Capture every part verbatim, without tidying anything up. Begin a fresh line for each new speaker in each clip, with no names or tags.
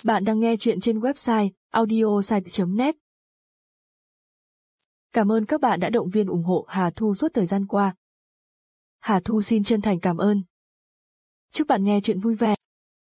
Bạn đang nghe chuyện trên website audiosite chấm net. Cảm ơn các bạn đã động viên ủng hộ Hà Thu suốt thời gian qua. Hà Thu xin chân thành cảm ơn. Chúc bạn nghe chuyện vui vẻ.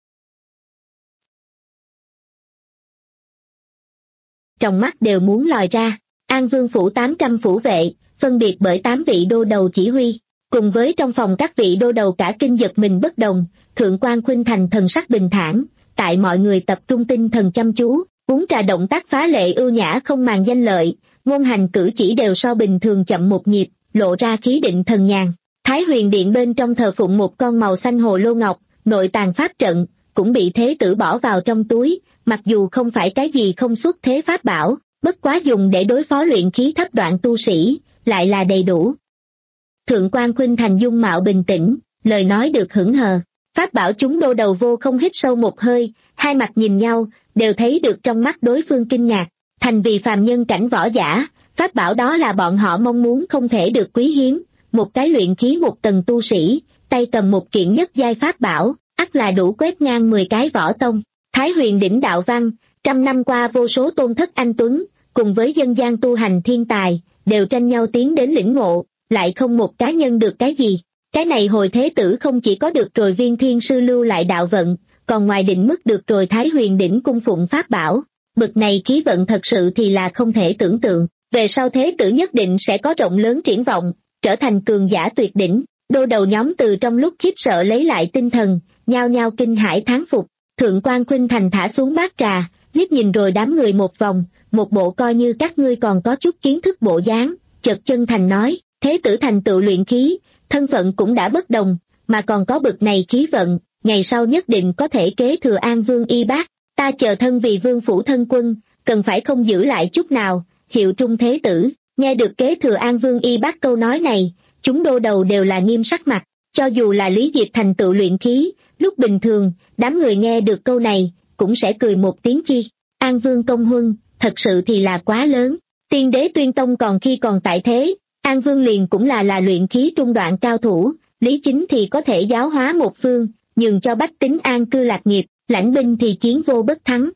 Trong mắt đều muốn lòi ra, An Vương phủ tám trăm phủ vệ, phân biệt bởi tám vị đô đầu chỉ huy, cùng với trong phòng các vị đô đầu cả kinh giật mình bất đồng, Thượng quan Khuynh Thành thần sắc bình thản, tại mọi người tập trung tinh thần chăm chú, uống trà động tác phá lệ ưu nhã không màng danh lợi, ngôn hành cử chỉ đều so bình thường chậm một nhịp, lộ ra khí định thần nhàn. Thái Huyền Điện bên trong thờ phụng một con màu xanh hồ lô ngọc, nội tàng pháp trận, cũng bị thế tử bỏ vào trong túi, mặc dù không phải cái gì không xuất thế pháp bảo, bất quá dùng để đối phó luyện khí thấp đoạn tu sĩ, lại là đầy đủ. Thượng quan Khuynh Thành dung mạo bình tĩnh, lời nói được hững hờ, pháp bảo chúng đô đầu vô không hít sâu một hơi, hai mặt nhìn nhau, đều thấy được trong mắt đối phương kinh ngạc, thành vì phàm nhân cảnh võ giả, pháp bảo đó là bọn họ mong muốn không thể được quý hiếm, một cái luyện khí một tầng tu sĩ, tay cầm một kiện nhất giai pháp bảo, ắt là đủ quét ngang mười cái võ tông. Thái Huyền Đỉnh đạo văn, trăm năm qua vô số tôn thất anh tuấn, cùng với dân gian tu hành thiên tài, đều tranh nhau tiến đến lĩnh ngộ, lại không một cá nhân được cái gì. Cái này hồi thế tử không chỉ có được rồi viên thiên sư lưu lại đạo vận, còn ngoài định mức được rồi Thái Huyền Đỉnh cung phụng pháp bảo. Bực này khí vận thật sự thì là không thể tưởng tượng, về sau thế tử nhất định sẽ có rộng lớn triển vọng, trở thành cường giả tuyệt đỉnh. Đô đầu nhóm từ trong lúc khiếp sợ lấy lại tinh thần, nhao nhao kinh hãi thán phục. Thượng quan Khuynh Thành thả xuống bát trà, liếc nhìn rồi đám người một vòng, một bộ coi như các ngươi còn có chút kiến thức bộ dáng, chợt chân thành nói, thế tử thành tựu luyện khí, thân phận cũng đã bất đồng, mà còn có bực này khí vận, ngày sau nhất định có thể kế thừa An Vương y bác, ta chờ thân vì vương phủ thân quân, cần phải không giữ lại chút nào, hiệu trung thế tử. Nghe được kế thừa An Vương y bác câu nói này, chúng đô đầu đều là nghiêm sắc mặt, cho dù là Lý Diệp thành tựu luyện khí, lúc bình thường, đám người nghe được câu này, cũng sẽ cười một tiếng chi. An Vương công huân, thật sự thì là quá lớn, tiên đế tuyên tông còn khi còn tại thế, An Vương liền cũng là là luyện khí trung đoạn cao thủ, Lý Chính thì có thể giáo hóa một phương, nhường cho bách tính an cư lạc nghiệp, lãnh binh thì chiến vô bất thắng.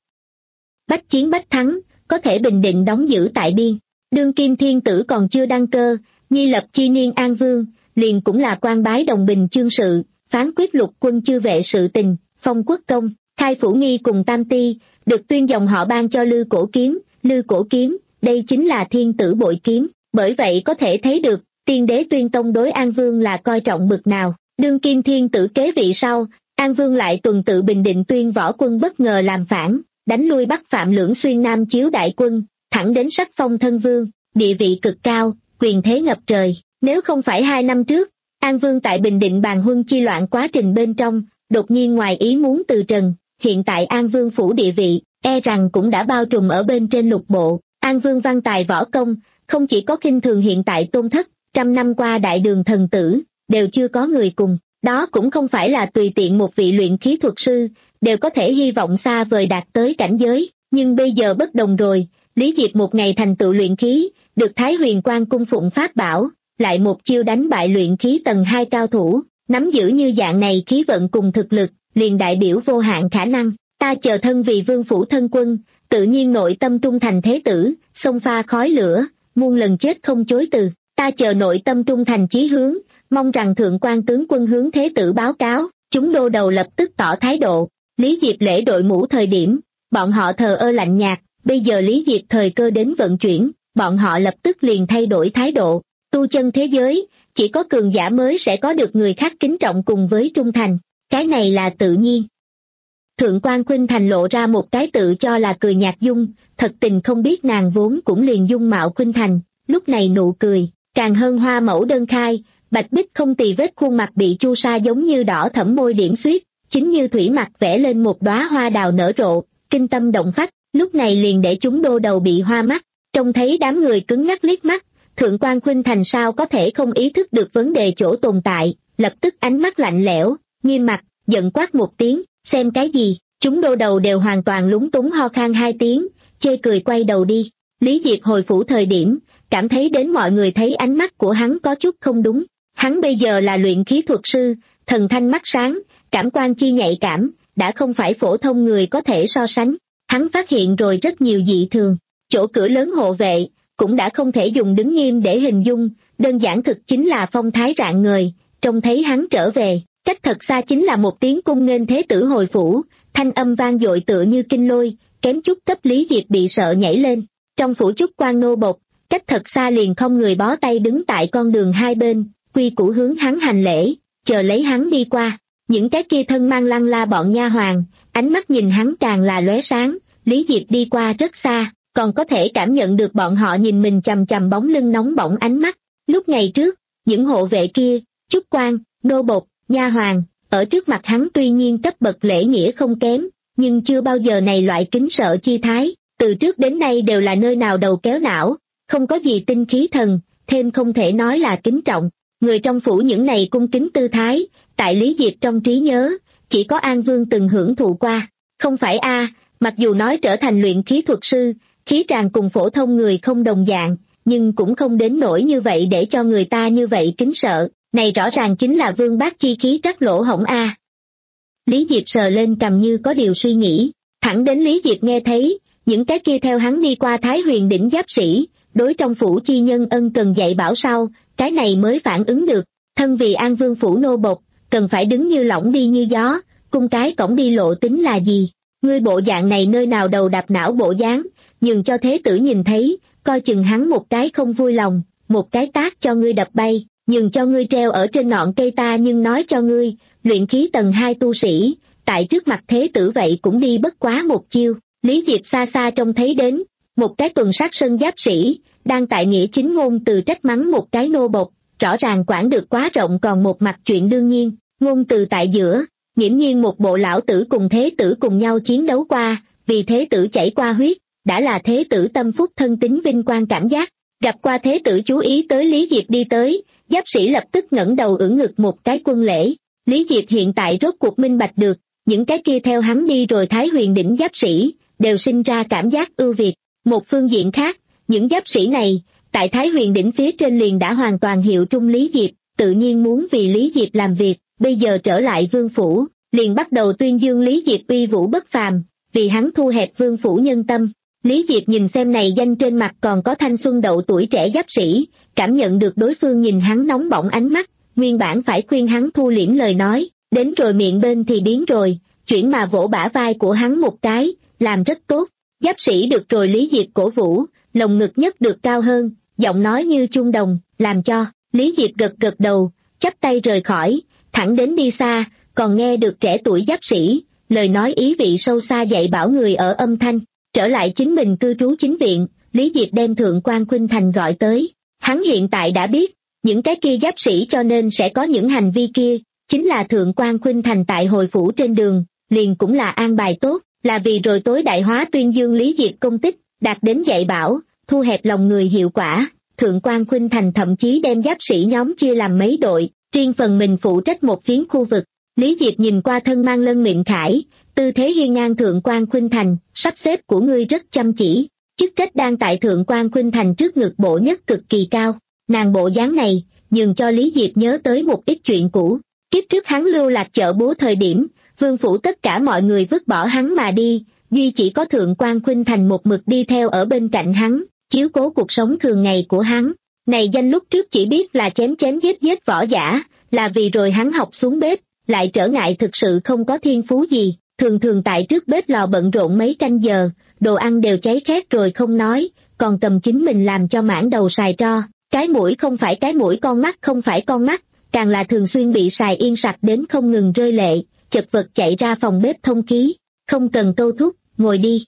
Bách chiến bách thắng, có thể bình định đóng giữ tại biên. Đương kim thiên tử còn chưa đăng cơ, nhi lập chi niên An Vương, liền cũng là quan bái đồng bình chương sự, phán quyết lục quân chư vệ sự tình, phong quốc công, khai phủ nghi cùng tam ti, được tuyên dòng họ ban cho Lư Cổ Kiếm, Lư Cổ Kiếm, đây chính là thiên tử bội kiếm, bởi vậy có thể thấy được, tiên đế tuyên tông đối An Vương là coi trọng bực nào. Đương kim thiên tử kế vị sau, An Vương lại tuần tự bình định tuyên võ quân bất ngờ làm phản, đánh lui Bắc Phạm Lưỡng Xuyên Nam Chiếu đại quân, thẳng đến sắc phong thân vương, địa vị cực cao, quyền thế ngập trời. Nếu không phải hai năm trước, An Vương tại Bình Định bàn huân chi loạn quá trình bên trong, đột nhiên ngoài ý muốn từ trần, hiện tại An Vương phủ địa vị, e rằng cũng đã bao trùm ở bên trên lục bộ. An Vương văn tài võ công, không chỉ có khinh thường hiện tại tôn thất, trăm năm qua đại đường thần tử, đều chưa có người cùng. Đó cũng không phải là tùy tiện một vị luyện khí thuật sư, đều có thể hy vọng xa vời đạt tới cảnh giới, nhưng bây giờ bất đồng rồi, Lý Diệp một ngày thành tựu luyện khí, được Thái Huyền Quan cung phụng pháp bảo, lại một chiêu đánh bại luyện khí tầng hai cao thủ, nắm giữ như dạng này khí vận cùng thực lực, liền đại biểu vô hạn khả năng. Ta chờ thân vì vương phủ thân quân, tự nhiên nội tâm trung thành thế tử, xông pha khói lửa, muôn lần chết không chối từ. Ta chờ nội tâm trung thành chí hướng, mong rằng thượng quan tướng quân hướng thế tử báo cáo. Chúng đô đầu lập tức tỏ thái độ. Lý Diệp lễ đội mũ thời điểm, bọn họ thờ ơ lạnh nhạt, bây giờ Lý Diệp thời cơ đến vận chuyển, bọn họ lập tức liền thay đổi thái độ. Tu chân thế giới, chỉ có cường giả mới sẽ có được người khác kính trọng cùng với trung thành, cái này là tự nhiên. Thượng quan Khuynh Thành lộ ra một cái tự cho là cười nhạt dung, thật tình không biết nàng vốn cũng liền dung mạo Khuynh Thành, lúc này nụ cười, càng hơn hoa mẫu đơn khai, bạch bích không tì vết khuôn mặt bị chu sa giống như đỏ thẫm môi điểm xuyết, chính như thủy mặc vẽ lên một đóa hoa đào nở rộ, kinh tâm động phách, lúc này liền để chúng đô đầu bị hoa mắt, trông thấy đám người cứng ngắc liếc mắt. Thượng quan Khuynh Thành sao có thể không ý thức được vấn đề chỗ tồn tại, lập tức ánh mắt lạnh lẽo, nghiêm mặt, giận quát một tiếng, xem cái gì. Chúng đô đầu đều hoàn toàn lúng túng ho khan hai tiếng, chê cười quay đầu đi. Lý Diệp hồi phủ thời điểm, cảm thấy đến mọi người thấy ánh mắt của hắn có chút không đúng. Hắn bây giờ là luyện khí thuật sư, thần thanh mắt sáng, cảm quan chi nhạy cảm, đã không phải phổ thông người có thể so sánh. Hắn phát hiện rồi rất nhiều dị thường. Chỗ cửa lớn hộ vệ cũng đã không thể dùng đứng nghiêm để hình dung, đơn giản thực chính là phong thái rạng ngời. Trông thấy hắn trở về, cách thật xa chính là một tiếng cung nghênh thế tử hồi phủ, thanh âm vang dội tựa như kinh lôi, kém chút cấp Lý Diệp bị sợ nhảy lên. Trong phủ Trúc quan nô bộc, cách thật xa liền không người bó tay đứng tại con đường hai bên, quy củ hướng hắn hành lễ, chờ lấy hắn đi qua. Những cái kia thân mang lăng la bọn nha hoàn, ánh mắt nhìn hắn càng là lóe sáng. Lý Diệp đi qua rất xa, còn có thể cảm nhận được bọn họ nhìn mình chằm chằm bóng lưng nóng bỏng ánh mắt. Lúc ngày trước, những hộ vệ kia, Trúc quan, nô bộc, nha hoàn, ở trước mặt hắn tuy nhiên cấp bậc lễ nghĩa không kém, nhưng chưa bao giờ này loại kính sợ chi thái, từ trước đến nay đều là nơi nào đầu kéo não, không có gì tinh khí thần, thêm không thể nói là kính trọng. Người trong phủ những này cung kính tư thái, tại Lý Diệp trong trí nhớ, chỉ có An Vương từng hưởng thụ qua. Không phải a, mặc dù nói trở thành luyện khí thuật sư, khí tràng cùng phổ thông người không đồng dạng, nhưng cũng không đến nỗi như vậy để cho người ta như vậy kính sợ. Này rõ ràng chính là vương bác chi khí trắc lỗ hổng a. Lý Diệp sờ lên cằm như có điều suy nghĩ, thẳng đến Lý Diệp nghe thấy, những cái kia theo hắn đi qua Thái Huyền đỉnh giáp sĩ, đối trong phủ chi nhân ân cần dạy bảo sau, cái này mới phản ứng được, thân vì An Vương phủ nô bộc, cần phải đứng như lỏng đi như gió, cung cái cổng đi lộ tính là gì? Ngươi bộ dạng này nơi nào đầu đạp não bộ dáng, nhưng cho thế tử nhìn thấy, coi chừng hắn một cái không vui lòng, một cái tát cho ngươi đập bay. Nhưng cho ngươi treo ở trên ngọn cây ta nhưng nói cho ngươi, luyện khí tầng hai tu sĩ, tại trước mặt thế tử vậy cũng đi bất quá một chiêu. Lý Diệp xa xa trông thấy đến, một cái tuần sát sân giáp sĩ, đang tại nghĩa chính ngôn từ trách mắng một cái nô bộc, rõ ràng quản được quá rộng còn một mặt chuyện đương nhiên, ngôn từ tại giữa, nghiễm nhiên một bộ lão tử cùng thế tử cùng nhau chiến đấu qua, vì thế tử chảy qua huyết, đã là thế tử tâm phúc thân tính vinh quang cảm giác. Gặp qua thế tử chú ý tới Lý Diệp đi tới, giáp sĩ lập tức ngẩng đầu ưỡn ngực một cái quân lễ. Lý Diệp hiện tại rốt cuộc minh bạch được, những cái kia theo hắn đi rồi Thái Huyền đỉnh giáp sĩ, đều sinh ra cảm giác ưu việt. Một phương diện khác, những giáp sĩ này, tại Thái Huyền đỉnh phía trên liền đã hoàn toàn hiệu trung Lý Diệp, tự nhiên muốn vì Lý Diệp làm việc, bây giờ trở lại vương phủ, liền bắt đầu tuyên dương Lý Diệp uy vũ bất phàm, vì hắn thu hẹp vương phủ nhân tâm. Lý Diệp nhìn xem này danh trên mặt còn có thanh xuân đậu tuổi trẻ giáp sĩ, cảm nhận được đối phương nhìn hắn nóng bỏng ánh mắt, nguyên bản phải khuyên hắn thu liễm lời nói, đến rồi miệng bên thì biến rồi, chuyển mà vỗ bả vai của hắn một cái, làm rất tốt. Giáp sĩ được rồi Lý Diệp cổ vũ, lồng ngực nhất được cao hơn, giọng nói như chuông đồng, làm cho Lý Diệp gật gật đầu, chắp tay rời khỏi, thẳng đến đi xa, còn nghe được trẻ tuổi giáp sĩ, lời nói ý vị sâu xa dạy bảo người ở âm thanh. Trở lại chính mình cư trú chính viện, Lý Diệp đem Thượng quan Khuynh Thành gọi tới. Hắn hiện tại đã biết, những cái kia giáp sĩ cho nên sẽ có những hành vi kia, chính là Thượng quan Khuynh Thành tại hồi phủ trên đường, liền cũng là an bài tốt, là vì rồi tối đại hóa tuyên dương Lý Diệp công tích, đạt đến dạy bảo, thu hẹp lòng người hiệu quả. Thượng quan Khuynh Thành thậm chí đem giáp sĩ nhóm chia làm mấy đội, riêng phần mình phụ trách một phiến khu vực. Lý Diệp nhìn qua thân mang lân miệng khải, tư thế hiên ngang Thượng quan Khuynh Thành, sắp xếp của ngươi rất chăm chỉ, chức trách đang tại Thượng quan Khuynh Thành trước ngực bộ nhất cực kỳ cao, nàng bộ dáng này, nhường cho Lý Diệp nhớ tới một ít chuyện cũ. Kiếp trước hắn lưu lạc chợ búa thời điểm, vương phủ tất cả mọi người vứt bỏ hắn mà đi, duy chỉ có Thượng quan Khuynh Thành một mực đi theo ở bên cạnh hắn, chiếu cố cuộc sống thường ngày của hắn. Này danh lúc trước chỉ biết là chém chém giết giết võ giả, là vì rồi hắn học xuống bếp, lại trở ngại thực sự không có thiên phú gì, thường thường tại trước bếp lò bận rộn mấy canh giờ, đồ ăn đều cháy khét rồi không nói, còn cầm chính mình làm cho mãn đầu xài tro, cái mũi không phải cái mũi con mắt không phải con mắt, càng là thường xuyên bị xài yên sặc đến không ngừng rơi lệ, chật vật chạy ra phòng bếp thông khí, không cần câu thúc, ngồi đi.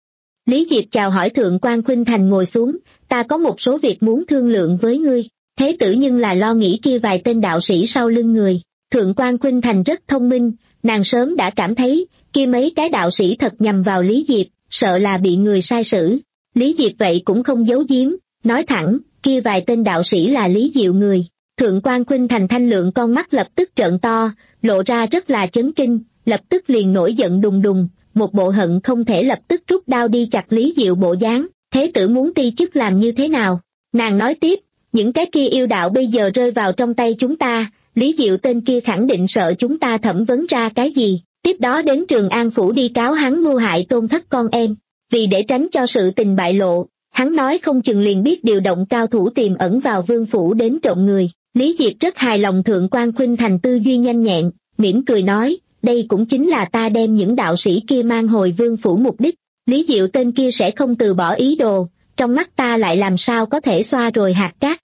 Lý Diệp chào hỏi Thượng quan Khuynh Thành ngồi xuống, ta có một số việc muốn thương lượng với ngươi, thế tử nhưng là lo nghĩ kia vài tên đạo sĩ sau lưng người. Thượng quan Khuynh Thành rất thông minh, nàng sớm đã cảm thấy, kia mấy cái đạo sĩ thật nhằm vào Lý Diệp, sợ là bị người sai xử. Lý Diệp vậy cũng không giấu giếm, nói thẳng, kia vài tên đạo sĩ là Lý Diệu người. Thượng quan Khuynh Thành thanh lượng con mắt lập tức trợn to, lộ ra rất là chấn kinh, lập tức liền nổi giận đùng đùng, một bộ hận không thể lập tức rút đao đi chặt Lý Diệu bộ dáng, thế tử muốn ti chức làm như thế nào? Nàng nói tiếp, những cái kia yêu đạo bây giờ rơi vào trong tay chúng ta, Lý Diệu tên kia khẳng định sợ chúng ta thẩm vấn ra cái gì, tiếp đó đến Trường An Phủ đi cáo hắn mưu hại Tôn Thất con em. Vì để tránh cho sự tình bại lộ, hắn nói không chừng liền biết điều động cao thủ tiềm ẩn vào Vương Phủ đến trộm người. Lý Diệp rất hài lòng Thượng quan Khuynh Thành tư duy nhanh nhẹn, mỉm cười nói, đây cũng chính là ta đem những đạo sĩ kia mang hồi Vương Phủ mục đích. Lý Diệu tên kia sẽ không từ bỏ ý đồ, trong mắt ta lại làm sao có thể xoa rồi hạt cát.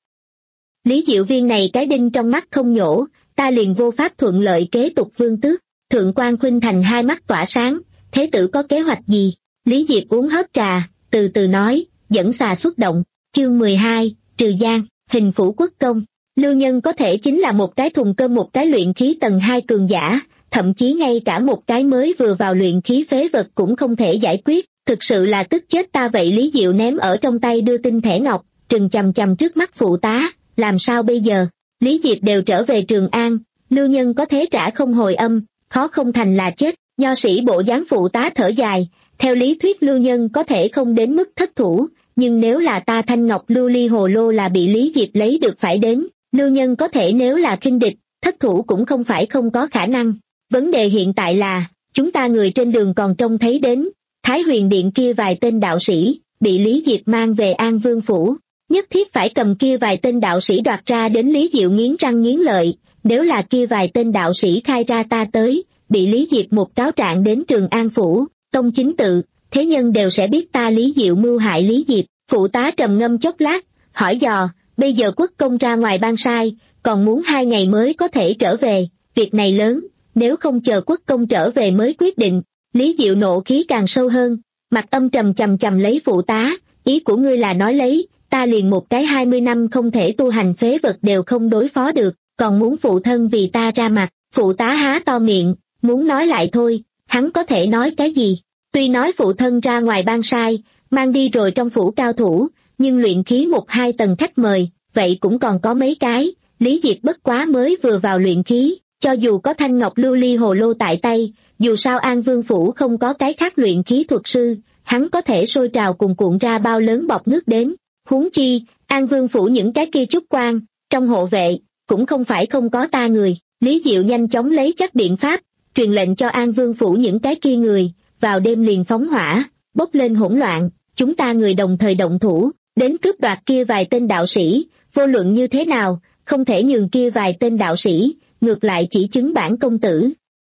Lý Diệu viên này cái đinh trong mắt không nhổ, ta liền vô pháp thuận lợi kế tục vương tước. Thượng quan Khuynh Thành hai mắt tỏa sáng, thế tử có kế hoạch gì? Lý Diệp uống hớp trà, từ từ nói, dẫn xà xuất động, chương mười hai, trừ gian, hình phủ quốc công. Lưu Nhân có thể chính là một cái thùng cơm, một cái luyện khí tầng hai cường giả, thậm chí ngay cả một cái mới vừa vào luyện khí phế vật cũng không thể giải quyết, thực sự là tức chết ta. Vậy Lý Diệu ném ở trong tay đưa tin thẻ ngọc, trừng chằm chằm trước mắt phụ tá, làm sao bây giờ? Lý Diệp đều trở về Trường An, Lưu Nhân có thế trả không hồi âm, khó không thành là chết. Nho sĩ bộ dáng phụ tá thở dài, theo lý thuyết Lưu Nhân có thể không đến mức thất thủ, nhưng nếu là ta Thanh Ngọc Lưu Ly Hồ Lô là bị Lý Diệp lấy được phải đến, Lưu Nhân có thể nếu là khinh địch, thất thủ cũng không phải không có khả năng. Vấn đề hiện tại là, chúng ta người trên đường còn trông thấy đến, Thái Huyền Điện kia vài tên đạo sĩ, bị Lý Diệp mang về An Vương Phủ, nhất thiết phải cầm kia vài tên đạo sĩ đoạt ra đến. Lý Diệu nghiến răng nghiến lợi, nếu là kia vài tên đạo sĩ khai ra ta tới, bị Lý Diệp một cáo trạng đến Trường An Phủ, tông chính tự, thế nhân đều sẽ biết ta Lý Diệu mưu hại Lý Diệp. Phụ tá trầm ngâm chốc lát, hỏi dò, bây giờ quốc công ra ngoài ban sai, còn muốn hai ngày mới có thể trở về, việc này lớn, nếu không chờ quốc công trở về mới quyết định. Lý Diệu nộ khí càng sâu hơn, mặt âm trầm chầm chầm lấy phụ tá, ý của ngươi là nói lấy, ta liền một cái hai mươi năm không thể tu hành phế vật đều không đối phó được, còn muốn phụ thân vì ta ra mặt. Phụ tá há to miệng, muốn nói lại thôi, hắn có thể nói cái gì? Tuy nói phụ thân ra ngoài ban sai, mang đi rồi trong phủ cao thủ, nhưng luyện khí một hai tầng khách mời, vậy cũng còn có mấy cái. Lý Diệp bất quá mới vừa vào luyện khí, cho dù có Thanh Ngọc Lưu Ly Hồ Lô tại tay, dù sao An Vương Phủ không có cái khác luyện khí thuật sư, hắn có thể sôi trào cùng cuộn ra bao lớn bọt nước đến. Huống chi, An Vương Phủ những cái kia trúc quan, trong hộ vệ, cũng không phải không có ta người. Lý Diệu nhanh chóng lấy chắc biện pháp, truyền lệnh cho An Vương Phủ những cái kia người, vào đêm liền phóng hỏa, bốc lên hỗn loạn, chúng ta người đồng thời động thủ, đến cướp đoạt kia vài tên đạo sĩ, vô luận như thế nào, không thể nhường kia vài tên đạo sĩ, ngược lại chỉ chứng bản công tử.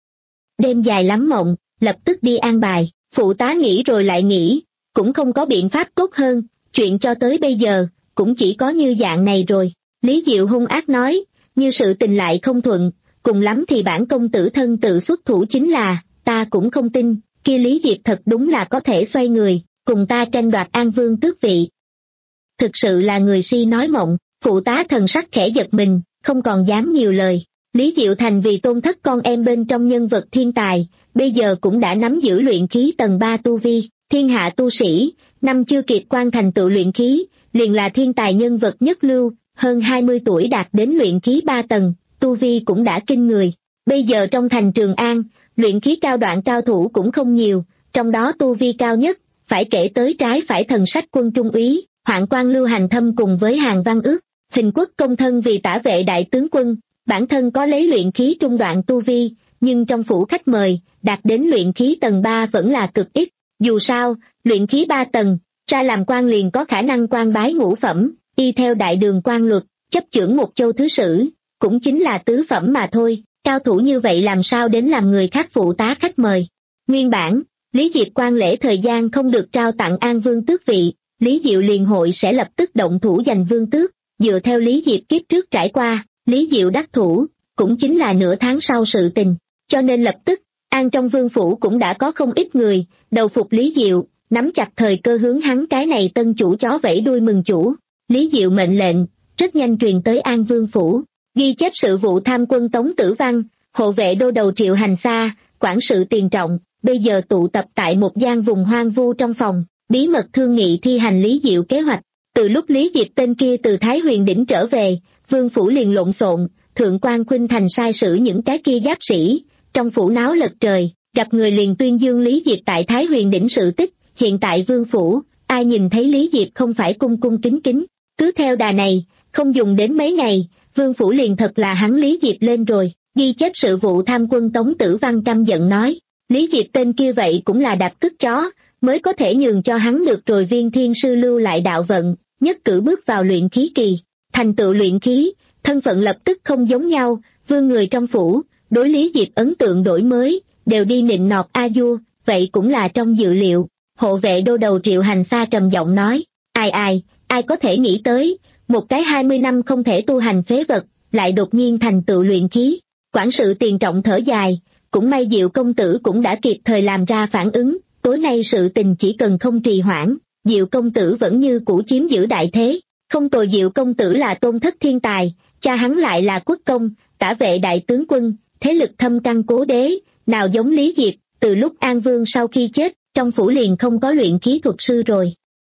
Đêm dài lắm mộng, lập tức đi an bài. Phụ tá nghĩ rồi lại nghĩ, cũng không có biện pháp tốt hơn, chuyện cho tới bây giờ, cũng chỉ có như dạng này rồi. Lý Diệu hung ác nói, như sự tình lại không thuận, cùng lắm thì bản công tử thân tự xuất thủ chính là, ta cũng không tin, kia Lý Diệp thật đúng là có thể xoay người, cùng ta tranh đoạt An Vương tước vị. Thực sự là người si nói mộng. Phụ tá thần sắc khẽ giật mình, không còn dám nhiều lời. Lý Diệu Thành vì Tôn Thất con em bên trong nhân vật thiên tài, bây giờ cũng đã nắm giữ luyện khí tầng ba tu vi, thiên hạ tu sĩ, năm chưa kịp quan thành tựu luyện khí, liền là thiên tài nhân vật nhất lưu, hơn hai mươi tuổi đạt đến luyện khí ba tầng, tu vi cũng đã kinh người. Bây giờ trong thành Trường An, luyện khí cao đoạn cao thủ cũng không nhiều, trong đó tu vi cao nhất, phải kể tới trái phải thần sách quân trung úy, hoạn quan Lưu Hành Thâm cùng với Hàn Văn Ước. Hình quốc công thân vì tả vệ đại tướng quân, bản thân có lấy luyện khí trung đoạn tu vi, nhưng trong phủ khách mời, đạt đến luyện khí tầng ba vẫn là cực ít. Dù sao, luyện khí ba tầng, ra làm quan liền có khả năng quan bái ngũ phẩm, y theo đại đường quan luật, chấp chưởng một châu thứ sử, cũng chính là tứ phẩm mà thôi. Cao thủ như vậy làm sao đến làm người khác phụ tá khách mời. Nguyên bản, Lý Diệp quan lễ thời gian không được trao tặng An Vương tước vị, Lý Diệu liền hội sẽ lập tức động thủ giành vương tước. Dựa theo Lý Diệp kiếp trước trải qua, Lý Diệu đắc thủ, cũng chính là nửa tháng sau sự tình. Cho nên lập tức, An trong vương phủ cũng đã có không ít người, đầu phục Lý Diệu, nắm chặt thời cơ hướng hắn cái này tân chủ chó vẫy đuôi mừng chủ. Lý Diệu mệnh lệnh, rất nhanh truyền tới An Vương Phủ, ghi chép sự vụ tham quân Tống Tử Văn, hộ vệ đô đầu Triệu Hành Xa, quản sự Tiền Trọng, bây giờ tụ tập tại một gian vùng hoang vu trong phòng, bí mật thương nghị thi hành Lý Diệu kế hoạch. Từ lúc Lý Diệp tên kia từ Thái Huyền Đỉnh trở về, Vương Phủ liền lộn xộn, Thượng quan Khuynh Thành sai sử những cái kia giáp sĩ, trong phủ náo lật trời, gặp người liền tuyên dương Lý Diệp tại Thái Huyền Đỉnh sự tích. Hiện tại Vương Phủ, ai nhìn thấy Lý Diệp không phải cung cung kính kính, cứ theo đà này, không dùng đến mấy ngày, Vương Phủ liền thật là hắn Lý Diệp lên rồi. Ghi chép sự vụ tham quân Tống Tử Văn căm giận nói, Lý Diệp tên kia vậy cũng là đạp cức chó, mới có thể nhường cho hắn được rồi viên thiên sư lưu lại đạo vận, nhất cử bước vào luyện khí kỳ, thành tựu luyện khí, thân phận lập tức không giống nhau, vương người trong phủ, đối Lý Diệp ấn tượng đổi mới, đều đi nịnh nọt a du, vậy cũng là trong dự liệu. Hộ vệ đô đầu Triệu Hành Sa trầm giọng nói, ai ai, ai có thể nghĩ tới, một cái hai mươi năm không thể tu hành phế vật, lại đột nhiên thành tựu luyện khí. Quản sự Tiền Trọng thở dài, cũng may Diệu công tử cũng đã kịp thời làm ra phản ứng, tối nay sự tình chỉ cần không trì hoãn, Diệu công tử vẫn như cũ chiếm giữ đại thế. Không tồi, Diệu công tử là tôn thất thiên tài, cha hắn lại là quốc công, tả vệ đại tướng quân, thế lực thâm căn cố đế, nào giống Lý Diệp, từ lúc An Vương sau khi chết, trong phủ liền không có luyện khí thuật sư rồi.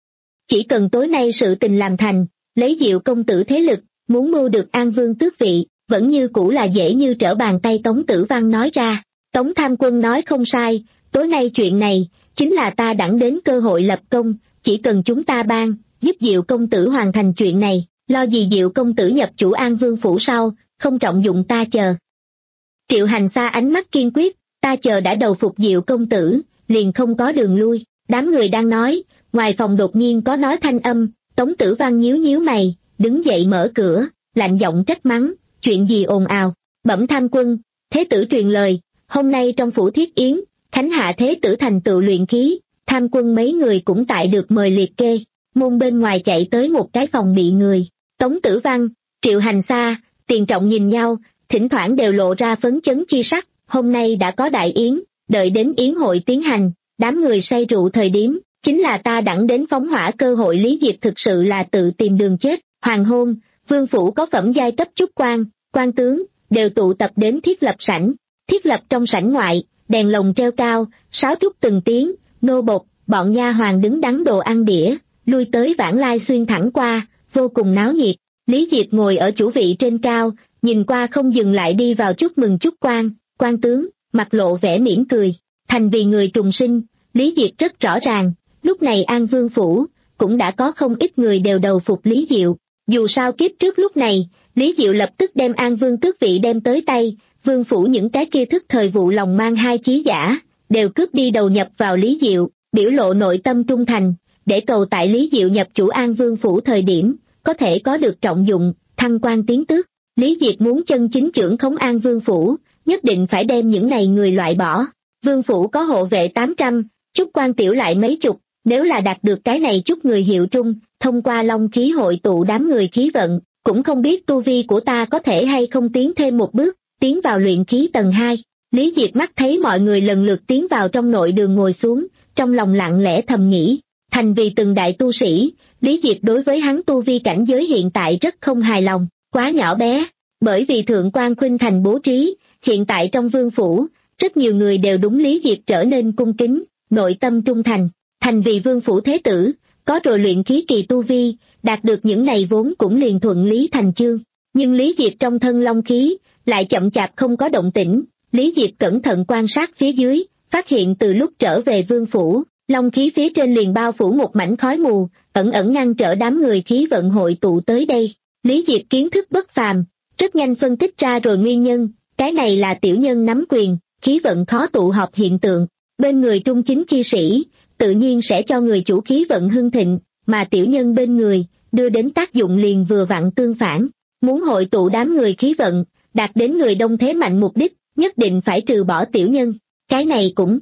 Chỉ cần tối nay sự tình làm thành, lấy Diệu công tử thế lực, muốn mưu được An Vương tước vị, vẫn như cũ là dễ như trở bàn tay. Tống Tử Văn nói ra, Tống Tham Quân nói không sai, tối nay chuyện này, chính là ta đẳng đến cơ hội lập công, chỉ cần chúng ta ban, giúp Diệu công tử hoàn thành chuyện này, lo gì Diệu công tử nhập chủ An Vương phủ sau, không trọng dụng ta chờ. Triệu Hành Sa ánh mắt kiên quyết, ta chờ đã đầu phục Diệu công tử, liền không có đường lui. Đám người đang nói, ngoài phòng đột nhiên có nói thanh âm, Tống Tử Văn nhíu nhíu mày, đứng dậy mở cửa, lạnh giọng trách mắng, chuyện gì ồn ào. Bẩm Tham Quân, thế tử truyền lời, hôm nay trong phủ Thiết Yến, khánh hạ thế tử thành tựu luyện khí, Tham Quân mấy người cũng tại được mời liệt kê. Môn bên ngoài chạy tới một cái phòng bị người. Tống Tử Văn, Triệu Hành Sa, Tiền Trọng nhìn nhau, thỉnh thoảng đều lộ ra phấn chấn chi sắc. Hôm nay đã có đại yến, đợi đến yến hội tiến hành, đám người say rượu thời điểm, chính là ta đẳng đến phóng hỏa cơ hội. Lý Diệp thực sự là tự tìm đường chết. Hoàng hôn, vương phủ có phẩm giai cấp trúc quan, quan tướng, đều tụ tập đến thiết lập sảnh. Thiết lập trong sảnh ngoại, đèn lồng treo cao, sáo trúc từng tiếng, nô bộc, bọn nha hoàn đứng đắn đồ ăn đĩa, lui tới vãng lai xuyên thẳng qua, vô cùng náo nhiệt. Lý Diệp ngồi ở chủ vị trên cao, nhìn qua không dừng lại đi vào chúc mừng chúc quan, quan tướng, mặt lộ vẻ mỉm cười. Thành vì người trùng sinh, Lý Diệp rất rõ ràng, lúc này An Vương phủ, cũng đã có không ít người đều đầu phục Lý Diệu. Dù sao kiếp trước lúc này, Lý Diệu lập tức đem An Vương tước vị đem tới tay, Vương phủ những cái kia thức thời vụ lòng mang hai chí giả, đều cướp đi đầu nhập vào Lý Diệu, biểu lộ nội tâm trung thành, để cầu tại Lý Diệu nhập chủ An Vương phủ thời điểm, có thể có được trọng dụng, thăng quan tiến tước. Lý Diệp muốn chân chính trưởng khống An Vương phủ, nhất định phải đem những này người loại bỏ. Vương phủ có hộ vệ tám trăm, chúc quan tiểu lại mấy chục, nếu là đạt được cái này chút người hiệu trung, thông qua long khí hội tụ đám người khí vận, cũng không biết tu vi của ta có thể hay không tiến thêm một bước, tiến vào luyện khí tầng hai. Lý Diệp mắt thấy mọi người lần lượt tiến vào trong nội đường ngồi xuống, trong lòng lặng lẽ thầm nghĩ, thành vì từng đại tu sĩ, Lý Diệp đối với hắn tu vi cảnh giới hiện tại rất không hài lòng, quá nhỏ bé, bởi vì Thượng quan Khuynh Thành bố trí, hiện tại trong vương phủ, rất nhiều người đều đúng Lý Diệp trở nên cung kính, nội tâm trung thành, thành vì vương phủ thế tử, có rồi luyện khí kỳ tu vi, đạt được những này vốn cũng liền thuận lý thành chương. Nhưng Lý Diệp trong thân long khí, lại chậm chạp không có động tĩnh. Lý Diệp cẩn thận quan sát phía dưới, phát hiện từ lúc trở về vương phủ, long khí phía trên liền bao phủ một mảnh khói mù, ẩn ẩn ngăn trở đám người khí vận hội tụ tới đây. Lý Diệp kiến thức bất phàm, rất nhanh phân tích ra rồi nguyên nhân, cái này là tiểu nhân nắm quyền, khí vận khó tụ họp hiện tượng. Bên người trung chính chi sĩ, tự nhiên sẽ cho người chủ khí vận hưng thịnh, mà tiểu nhân bên người, đưa đến tác dụng liền vừa vặn tương phản. Muốn hội tụ đám người khí vận, đạt đến người đông thế mạnh mục đích, nhất định phải trừ bỏ tiểu nhân. Cái này cũng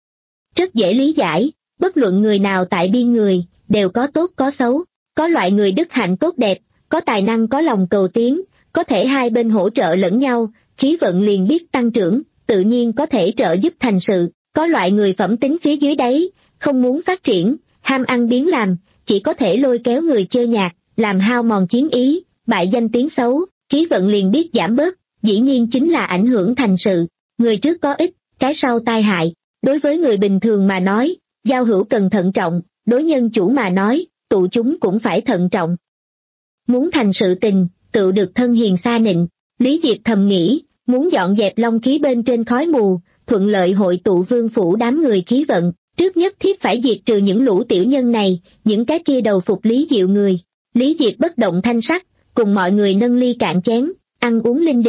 rất dễ lý giải, bất luận người nào tại biên người, đều có tốt có xấu, có loại người đức hạnh tốt đẹp, có tài năng có lòng cầu tiến, có thể hai bên hỗ trợ lẫn nhau, khí vận liền biết tăng trưởng, tự nhiên có thể trợ giúp thành sự. Có loại người phẩm tính phía dưới đấy, không muốn phát triển, ham ăn biến làm, chỉ có thể lôi kéo người chơi nhạt, làm hao mòn chiến ý, bại danh tiếng xấu, khí vận liền biết giảm bớt, dĩ nhiên chính là ảnh hưởng thành sự. Người trước có ích, cái sau tai hại. Đối với người bình thường mà nói, giao hữu cần thận trọng, đối nhân chủ mà nói, tụ chúng cũng phải thận trọng. Muốn thành sự tình, tự được thân hiền xa nịnh. Lý Diệp thầm nghĩ, muốn dọn dẹp long khí bên trên khói mù, thuận lợi hội tụ vương phủ đám người khí vận, trước nhất thiết phải diệt trừ những lũ tiểu nhân này, những cái kia đầu phục Lý Diệu người. Lý Diệp bất động thanh sắc, cùng mọi người nâng ly cạn chén, ăn uống linh đình.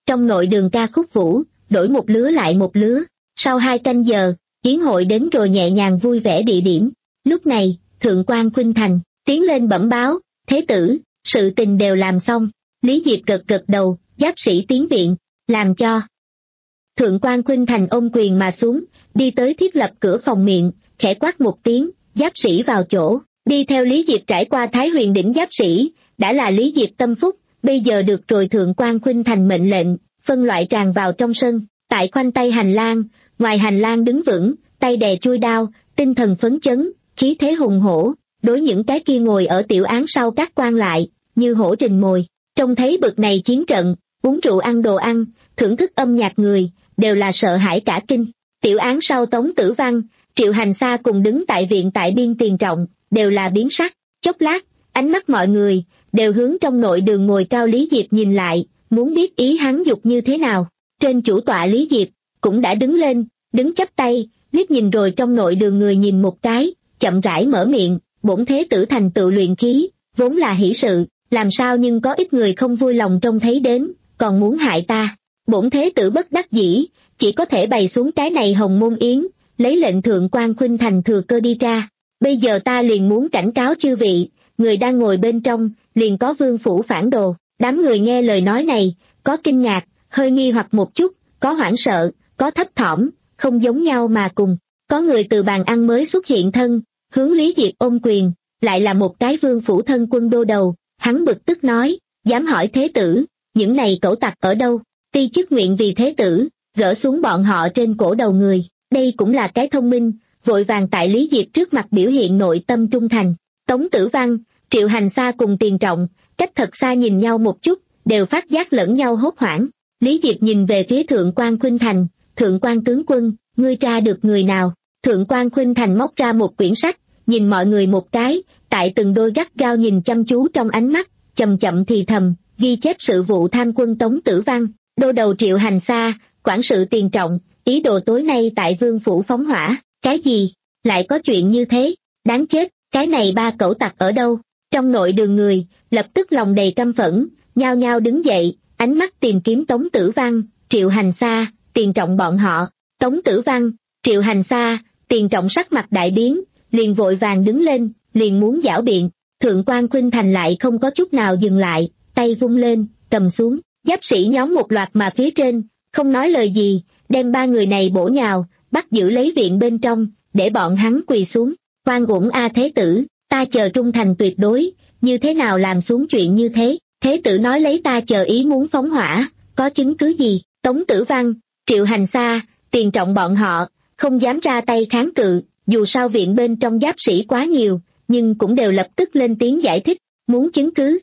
trong nội đường ca khúc vũ, đổi một lứa lại một lứa. Sau hai canh giờ, yến hội đến rồi nhẹ nhàng vui vẻ địa điểm. Lúc này, Thượng quan Khuynh Thành tiến lên bẩm báo, thế tử, sự tình đều làm xong. Lý Diệp gật gật đầu, giáp sĩ tiến viện, làm cho. Thượng quan Khuynh Thành ôm quyền mà xuống, đi tới thiết lập cửa phòng miệng, khẽ quát một tiếng, giáp sĩ vào chỗ. Đi theo Lý Diệp trải qua Thái Huyền đỉnh giáp sĩ, đã là Lý Diệp tâm phúc, bây giờ được rồi Thượng quan Khuynh Thành mệnh lệnh, phân loại tràn vào trong sân, tại khoanh tay hành lang, ngoài hành lang đứng vững, tay đè chuôi đao, tinh thần phấn chấn, khí thế hùng hổ, đối những cái kia ngồi ở tiểu án sau các quan lại, như hổ rình mồi. Trông thấy bực này chiến trận, uống rượu ăn đồ ăn, thưởng thức âm nhạc người, đều là sợ hãi cả kinh. Tiểu án sau Tống Tử Văn, Triệu Hành Sa cùng đứng tại viện tại biên Tiền Trọng, đều là biến sắc. Chốc lát, ánh mắt mọi người đều hướng trong nội đường ngồi cao Lý Diệp nhìn lại, muốn biết ý hắn dục như thế nào. Trên chủ tọa Lý Diệp cũng đã đứng lên, đứng chắp tay, liếc nhìn rồi trong nội đường người nhìn một cái, chậm rãi mở miệng, bổn thế tử thành tựu luyện khí, vốn là hỷ sự, làm sao nhưng có ít người không vui lòng trông thấy đến, còn muốn hại ta. Bổn thế tử bất đắc dĩ, chỉ có thể bày xuống cái này hồng môn yến, lấy lệnh Thượng quan Khuynh Thành thừa cơ đi ra. Bây giờ ta liền muốn cảnh cáo chư vị, người đang ngồi bên trong, liền có vương phủ phản đồ. Đám người nghe lời nói này, có kinh ngạc, hơi nghi hoặc một chút, có hoảng sợ, có thấp thỏm, không giống nhau mà cùng. Có người từ bàn ăn mới xuất hiện thân, hướng Lý Diệp ôm quyền, lại là một cái vương phủ thân quân đô đầu, hắn bực tức nói, dám hỏi thế tử, những này cẩu tặc ở đâu, ti chức nguyện vì thế tử, gỡ xuống bọn họ trên cổ đầu người, đây cũng là cái thông minh, vội vàng tại Lý Diệp trước mặt biểu hiện nội tâm trung thành. Tống Tử Văn, Triệu Hành Sa cùng Tiền Trọng, cách thật xa nhìn nhau một chút, đều phát giác lẫn nhau hốt hoảng. Lý Diệp nhìn về phía Thượng quan Khuynh Thành, Thượng quan tướng quân, ngươi tra được người nào? Thượng quan Khuynh Thành móc ra một quyển sách, nhìn mọi người một cái, tại từng đôi gắt gao nhìn chăm chú trong ánh mắt, chậm chậm thì thầm, ghi chép sự vụ tham quân Tống Tử Văn, đô đầu Triệu Hành Sa, quản sự Tiền Trọng, ý đồ tối nay tại vương phủ phóng hỏa. Cái gì? Lại có chuyện như thế? Đáng chết, cái này ba cẩu tặc ở đâu? Trong nội đường người, lập tức lòng đầy căm phẫn, nhao nhao đứng dậy, ánh mắt tìm kiếm Tống Tử Văn, Triệu Hành Sa, Tiền Trọng bọn họ. Tống Tử Văn, Triệu Hành Sa, Tiền Trọng sắc mặt đại biến, liền vội vàng đứng lên, liền muốn giảo biện. Thượng quan Khuynh Thành lại không có chút nào dừng lại, tay vung lên, cầm xuống, giáp sĩ nhóm một loạt mà phía trên, không nói lời gì, đem ba người này bổ nhào, bắt giữ lấy viện bên trong, để bọn hắn quỳ xuống. Quan uổng a thế tử, ta chờ trung thành tuyệt đối, như thế nào làm xuống chuyện như thế? Thế tử nói lấy ta chờ ý muốn phóng hỏa, có chứng cứ gì? Tống Tử Văn, Triệu Hành Sa, Tiền Trọng bọn họ, không dám ra tay kháng cự, dù sao viện bên trong giáp sĩ quá nhiều, nhưng cũng đều lập tức lên tiếng giải thích, muốn chứng cứ.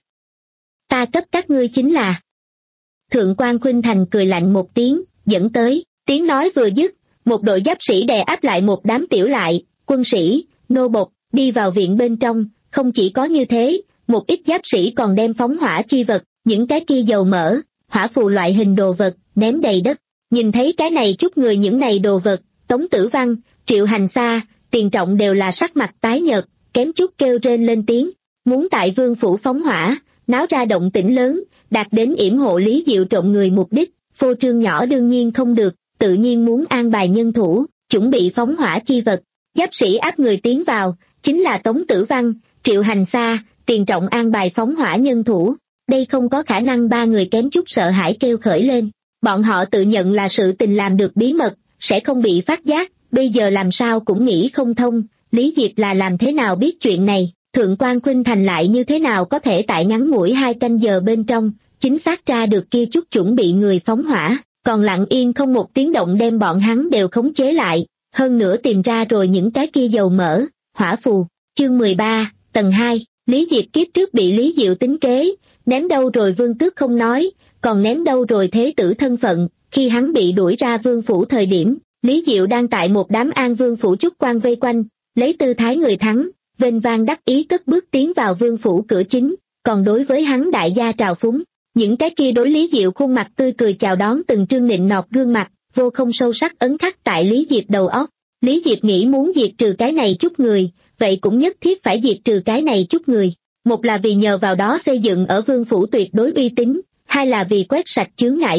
Ta cấp các ngươi chính là. Thượng quan Khuynh Thành cười lạnh một tiếng, dẫn tới, tiếng nói vừa dứt, một đội giáp sĩ đè áp lại một đám tiểu lại, quân sĩ, nô bộc, đi vào viện bên trong, không chỉ có như thế, một ít giáp sĩ còn đem phóng hỏa chi vật, những cái kia dầu mỡ, hỏa phù loại hình đồ vật, ném đầy đất. Nhìn thấy cái này chút người những này đồ vật, Tống Tử Văn, Triệu Hành Sa, Tiền Trọng đều là sắc mặt tái nhợt, kém chút kêu rên lên tiếng, muốn tại vương phủ phóng hỏa, náo ra động tĩnh lớn, đạt đến yểm hộ Lý Diệu trộm người mục đích, phô trương nhỏ đương nhiên không được, tự nhiên muốn an bài nhân thủ, chuẩn bị phóng hỏa chi vật. Giáp sĩ áp người tiến vào, chính là Tống Tử Văn, Triệu Hành Sa, Tiền Trọng an bài phóng hỏa nhân thủ. Đây không có khả năng ba người kém chút sợ hãi kêu khởi lên. Bọn họ tự nhận là sự tình làm được bí mật, sẽ không bị phát giác, bây giờ làm sao cũng nghĩ không thông, Lý Diệp là làm thế nào biết chuyện này, Thượng quan Khuynh Thành lại như thế nào có thể tại ngắn ngủi hai canh giờ bên trong, chính xác ra được kia chút chuẩn bị người phóng hỏa, còn lặng yên không một tiếng động đem bọn hắn đều khống chế lại, hơn nữa tìm ra rồi những cái kia dầu mỡ, hỏa phù. Chương mười ba, tầng hai, Lý Diệp kiếp trước bị Lý Diệu tính kế, ném đâu rồi vương tước không nói, còn ném đâu rồi thế tử thân phận, khi hắn bị đuổi ra vương phủ thời điểm, Lý Diệu đang tại một đám an vương phủ trúc quan vây quanh, lấy tư thái người thắng, vênh vang đắc ý cất bước tiến vào vương phủ cửa chính, còn đối với hắn đại gia trào phúng, những cái kia đối Lý Diệu khuôn mặt tươi cười chào đón từng trương nịnh nọt gương mặt, vô không sâu sắc ấn khắc tại Lý Diệp đầu óc. Lý Diệp nghĩ muốn diệt trừ cái này chút người, vậy cũng nhất thiết phải diệt trừ cái này chút người. Một là vì nhờ vào đó xây dựng ở vương phủ tuyệt đối uy tín, hai là vì quét sạch chướng ngại vật,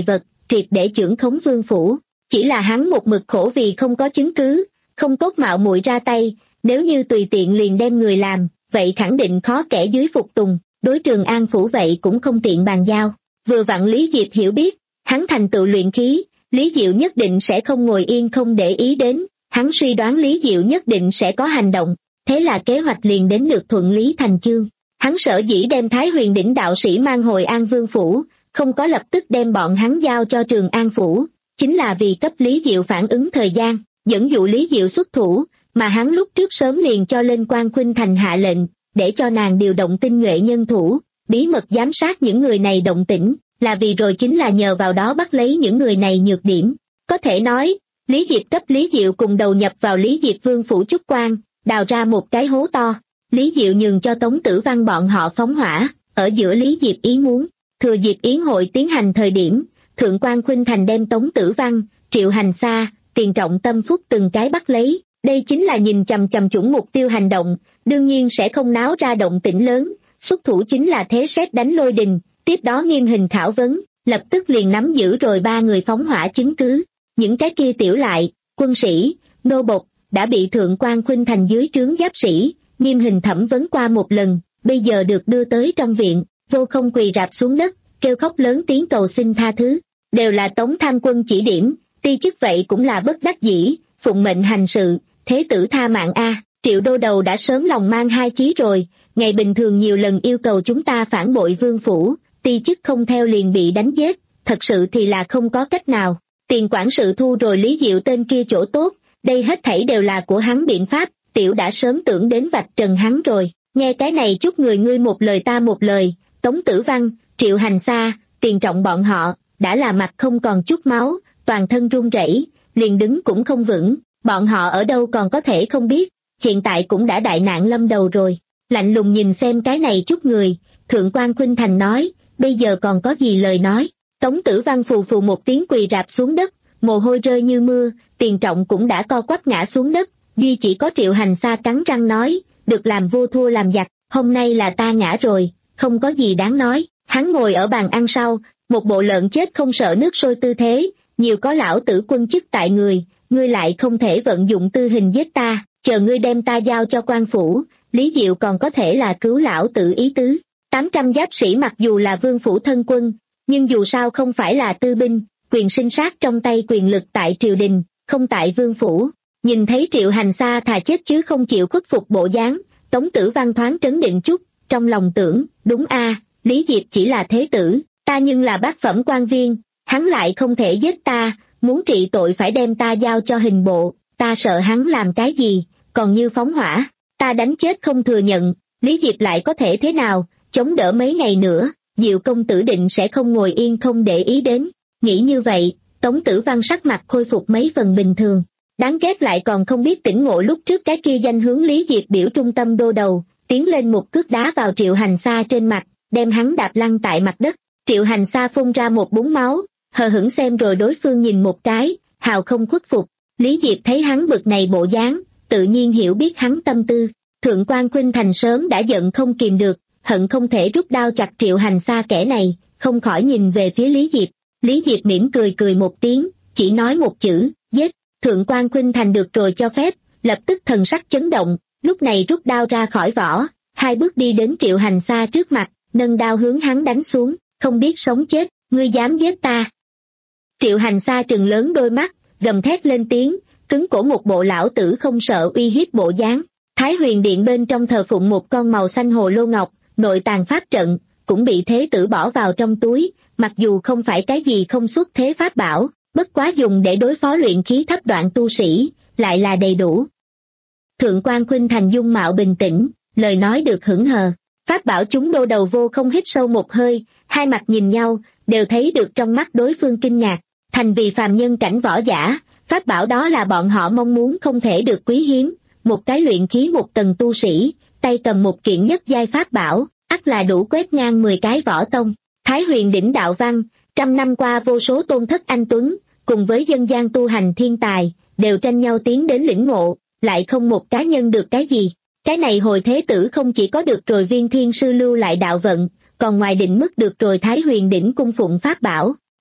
triệt để chưởng khống vương phủ. Chỉ là hắn một mực khổ vì không có chứng cứ, không tốt mạo muội ra tay, nếu như tùy tiện liền đem người làm, vậy khẳng định khó kẻ dưới phục tùng, đối Trường An phủ vậy cũng không tiện bàn giao. Vừa vặn Lý Diệp hiểu biết, hắn thành tựu luyện khí, Lý Diệu nhất định sẽ không ngồi yên không để ý đến, hắn suy đoán Lý Diệu nhất định sẽ có hành động, thế là kế hoạch liền đến lượt thuận lý thành chương. Hắn sở dĩ đem Thái Huyền đỉnh đạo sĩ mang hồi An Vương phủ, không có lập tức đem bọn hắn giao cho Trường An phủ, chính là vì cấp Lý Diệu phản ứng thời gian, dẫn dụ Lý Diệu xuất thủ, mà hắn lúc trước sớm liền cho lên Quan Khuynh Thành hạ lệnh, để cho nàng điều động tinh nhuệ nhân thủ, bí mật giám sát những người này động tĩnh, là vì rồi chính là nhờ vào đó bắt lấy những người này nhược điểm. Có thể nói, Lý Diệp cấp Lý Diệu cùng đầu nhập vào Lý Diệp Vương phủ Trúc Quan, đào ra một cái hố to. Lý Diệu nhường cho Tống Tử Văn bọn họ phóng hỏa, ở giữa Lý Diệp ý muốn, thừa dịp yến hội tiến hành thời điểm, Thượng Quan Khuynh Thành đem Tống Tử Văn, Triệu Hành Sa, Tiền Trọng Tâm Phúc từng cái bắt lấy, đây chính là nhìn chằm chằm chuẩn mục tiêu hành động, đương nhiên sẽ không náo ra động tĩnh lớn, xuất thủ chính là thế sét đánh lôi đình, tiếp đó nghiêm hình khảo vấn, lập tức liền nắm giữ rồi ba người phóng hỏa chứng cứ, những cái kia tiểu lại, quân sĩ, nô bộc, đã bị Thượng Quan Khuynh Thành dưới trướng giáp sĩ, nghiêm hình thẩm vấn qua một lần, bây giờ được đưa tới trong viện, vô không quỳ rạp xuống đất, kêu khóc lớn tiếng cầu xin tha thứ, đều là Tống Tham Quân chỉ điểm, ti chức vậy cũng là bất đắc dĩ, phụng mệnh hành sự, thế tử tha mạng a. Triệu đô đầu đã sớm lòng mang hai chí rồi, ngày bình thường nhiều lần yêu cầu chúng ta phản bội vương phủ, ti chức không theo liền bị đánh giết, thật sự thì là không có cách nào, tiền quản sự thu rồi Lý Diệu tên kia chỗ tốt, đây hết thảy đều là của hắn biện pháp, tiểu đã sớm tưởng đến vạch trần hắn rồi, nghe cái này chút người ngươi một lời ta một lời, Tống Tử Văn, Triệu Hành Sa, Tiền Trọng bọn họ, đã là mặt không còn chút máu, toàn thân run rẩy, liền đứng cũng không vững, bọn họ ở đâu còn có thể không biết, hiện tại cũng đã đại nạn lâm đầu rồi, lạnh lùng nhìn xem cái này chút người, Thượng Quan Khuynh Thành nói, bây giờ còn có gì lời nói, Tống Tử Văn phù phù một tiếng quỳ rạp xuống đất, mồ hôi rơi như mưa, Tiền Trọng cũng đã co quắp ngã xuống đất, duy chỉ có Triệu Hành Sa cắn răng nói, được làm vua thua làm giặc, hôm nay là ta ngã rồi, không có gì đáng nói, hắn ngồi ở bàn ăn sau, một bộ lợn chết không sợ nước sôi tư thế, nhiều có lão tử quân chức tại người, ngươi lại không thể vận dụng tư hình giết ta, chờ ngươi đem ta giao cho quan phủ, Lý Diệu còn có thể là cứu lão tử ý tứ. tám trăm giáp sĩ mặc dù là vương phủ thân quân, nhưng dù sao không phải là tư binh, quyền sinh sát trong tay quyền lực tại triều đình, không tại vương phủ. Nhìn thấy Triệu Hành Sa thà chết chứ không chịu khuất phục bộ dáng, Tống Tử Văn thoáng trấn định chút, trong lòng tưởng, đúng a, Lý Diệp chỉ là thế tử, ta nhưng là bát phẩm quan viên, hắn lại không thể giết ta, muốn trị tội phải đem ta giao cho hình bộ, ta sợ hắn làm cái gì, còn như phóng hỏa, ta đánh chết không thừa nhận, Lý Diệp lại có thể thế nào, chống đỡ mấy ngày nữa, Diệu công tử định sẽ không ngồi yên không để ý đến, nghĩ như vậy, Tống Tử Văn sắc mặt khôi phục mấy phần bình thường. Đáng ghét lại còn không biết tỉnh ngộ lúc trước cái kia danh hướng Lý Diệp biểu trung tâm đô đầu, tiến lên một cước đá vào Triệu Hành Sa trên mặt, đem hắn đạp lăn tại mặt đất. Triệu Hành Sa phun ra một búng máu, hờ hững xem rồi đối phương nhìn một cái, hào không khuất phục. Lý Diệp thấy hắn bực này bộ dáng, tự nhiên hiểu biết hắn tâm tư. Thượng Quan Khuynh Thành sớm đã giận không kìm được, hận không thể rút đao chặt Triệu Hành Sa kẻ này, không khỏi nhìn về phía Lý Diệp. Lý Diệp mỉm cười cười một tiếng, chỉ nói một chữ, giết. Thượng Quan Khuynh Thành được rồi cho phép, lập tức thần sắc chấn động, lúc này rút đao ra khỏi vỏ, hai bước đi đến Triệu Hành Sa trước mặt, nâng đao hướng hắn đánh xuống, không biết sống chết, ngươi dám giết ta. Triệu Hành Sa trừng lớn đôi mắt, gầm thét lên tiếng, cứng cổ một bộ lão tử không sợ uy hiếp bộ dáng. Thái Huyền Điện bên trong thờ phụng một con màu xanh hồ lô ngọc, nội tàng pháp trận, cũng bị thế tử bỏ vào trong túi, mặc dù không phải cái gì không xuất thế pháp bảo, bất quá dùng để đối phó luyện khí thấp đoạn tu sĩ, lại là đầy đủ. Thượng Quan Khuynh Thành dung mạo bình tĩnh, lời nói được hững hờ, pháp bảo chúng đô đầu vô không hít sâu một hơi, hai mặt nhìn nhau, đều thấy được trong mắt đối phương kinh ngạc, thành vì phàm nhân cảnh võ giả, pháp bảo đó là bọn họ mong muốn không thể được quý hiếm, một cái luyện khí một tầng tu sĩ, tay cầm một kiện nhất giai pháp bảo, ắt là đủ quét ngang mười cái võ tông. Thái Huyền đỉnh đạo văn, trăm năm qua vô số tôn thất anh tuấn, cùng với dân gian tu hành thiên tài, đều tranh nhau tiến đến lĩnh ngộ, lại không một cá nhân được cái gì. Cái này hồi thế tử không chỉ có được rồi viên thiên sư lưu lại đạo vận, còn ngoài định mức được rồi Thái Huyền đỉnh cung phụng pháp bảo,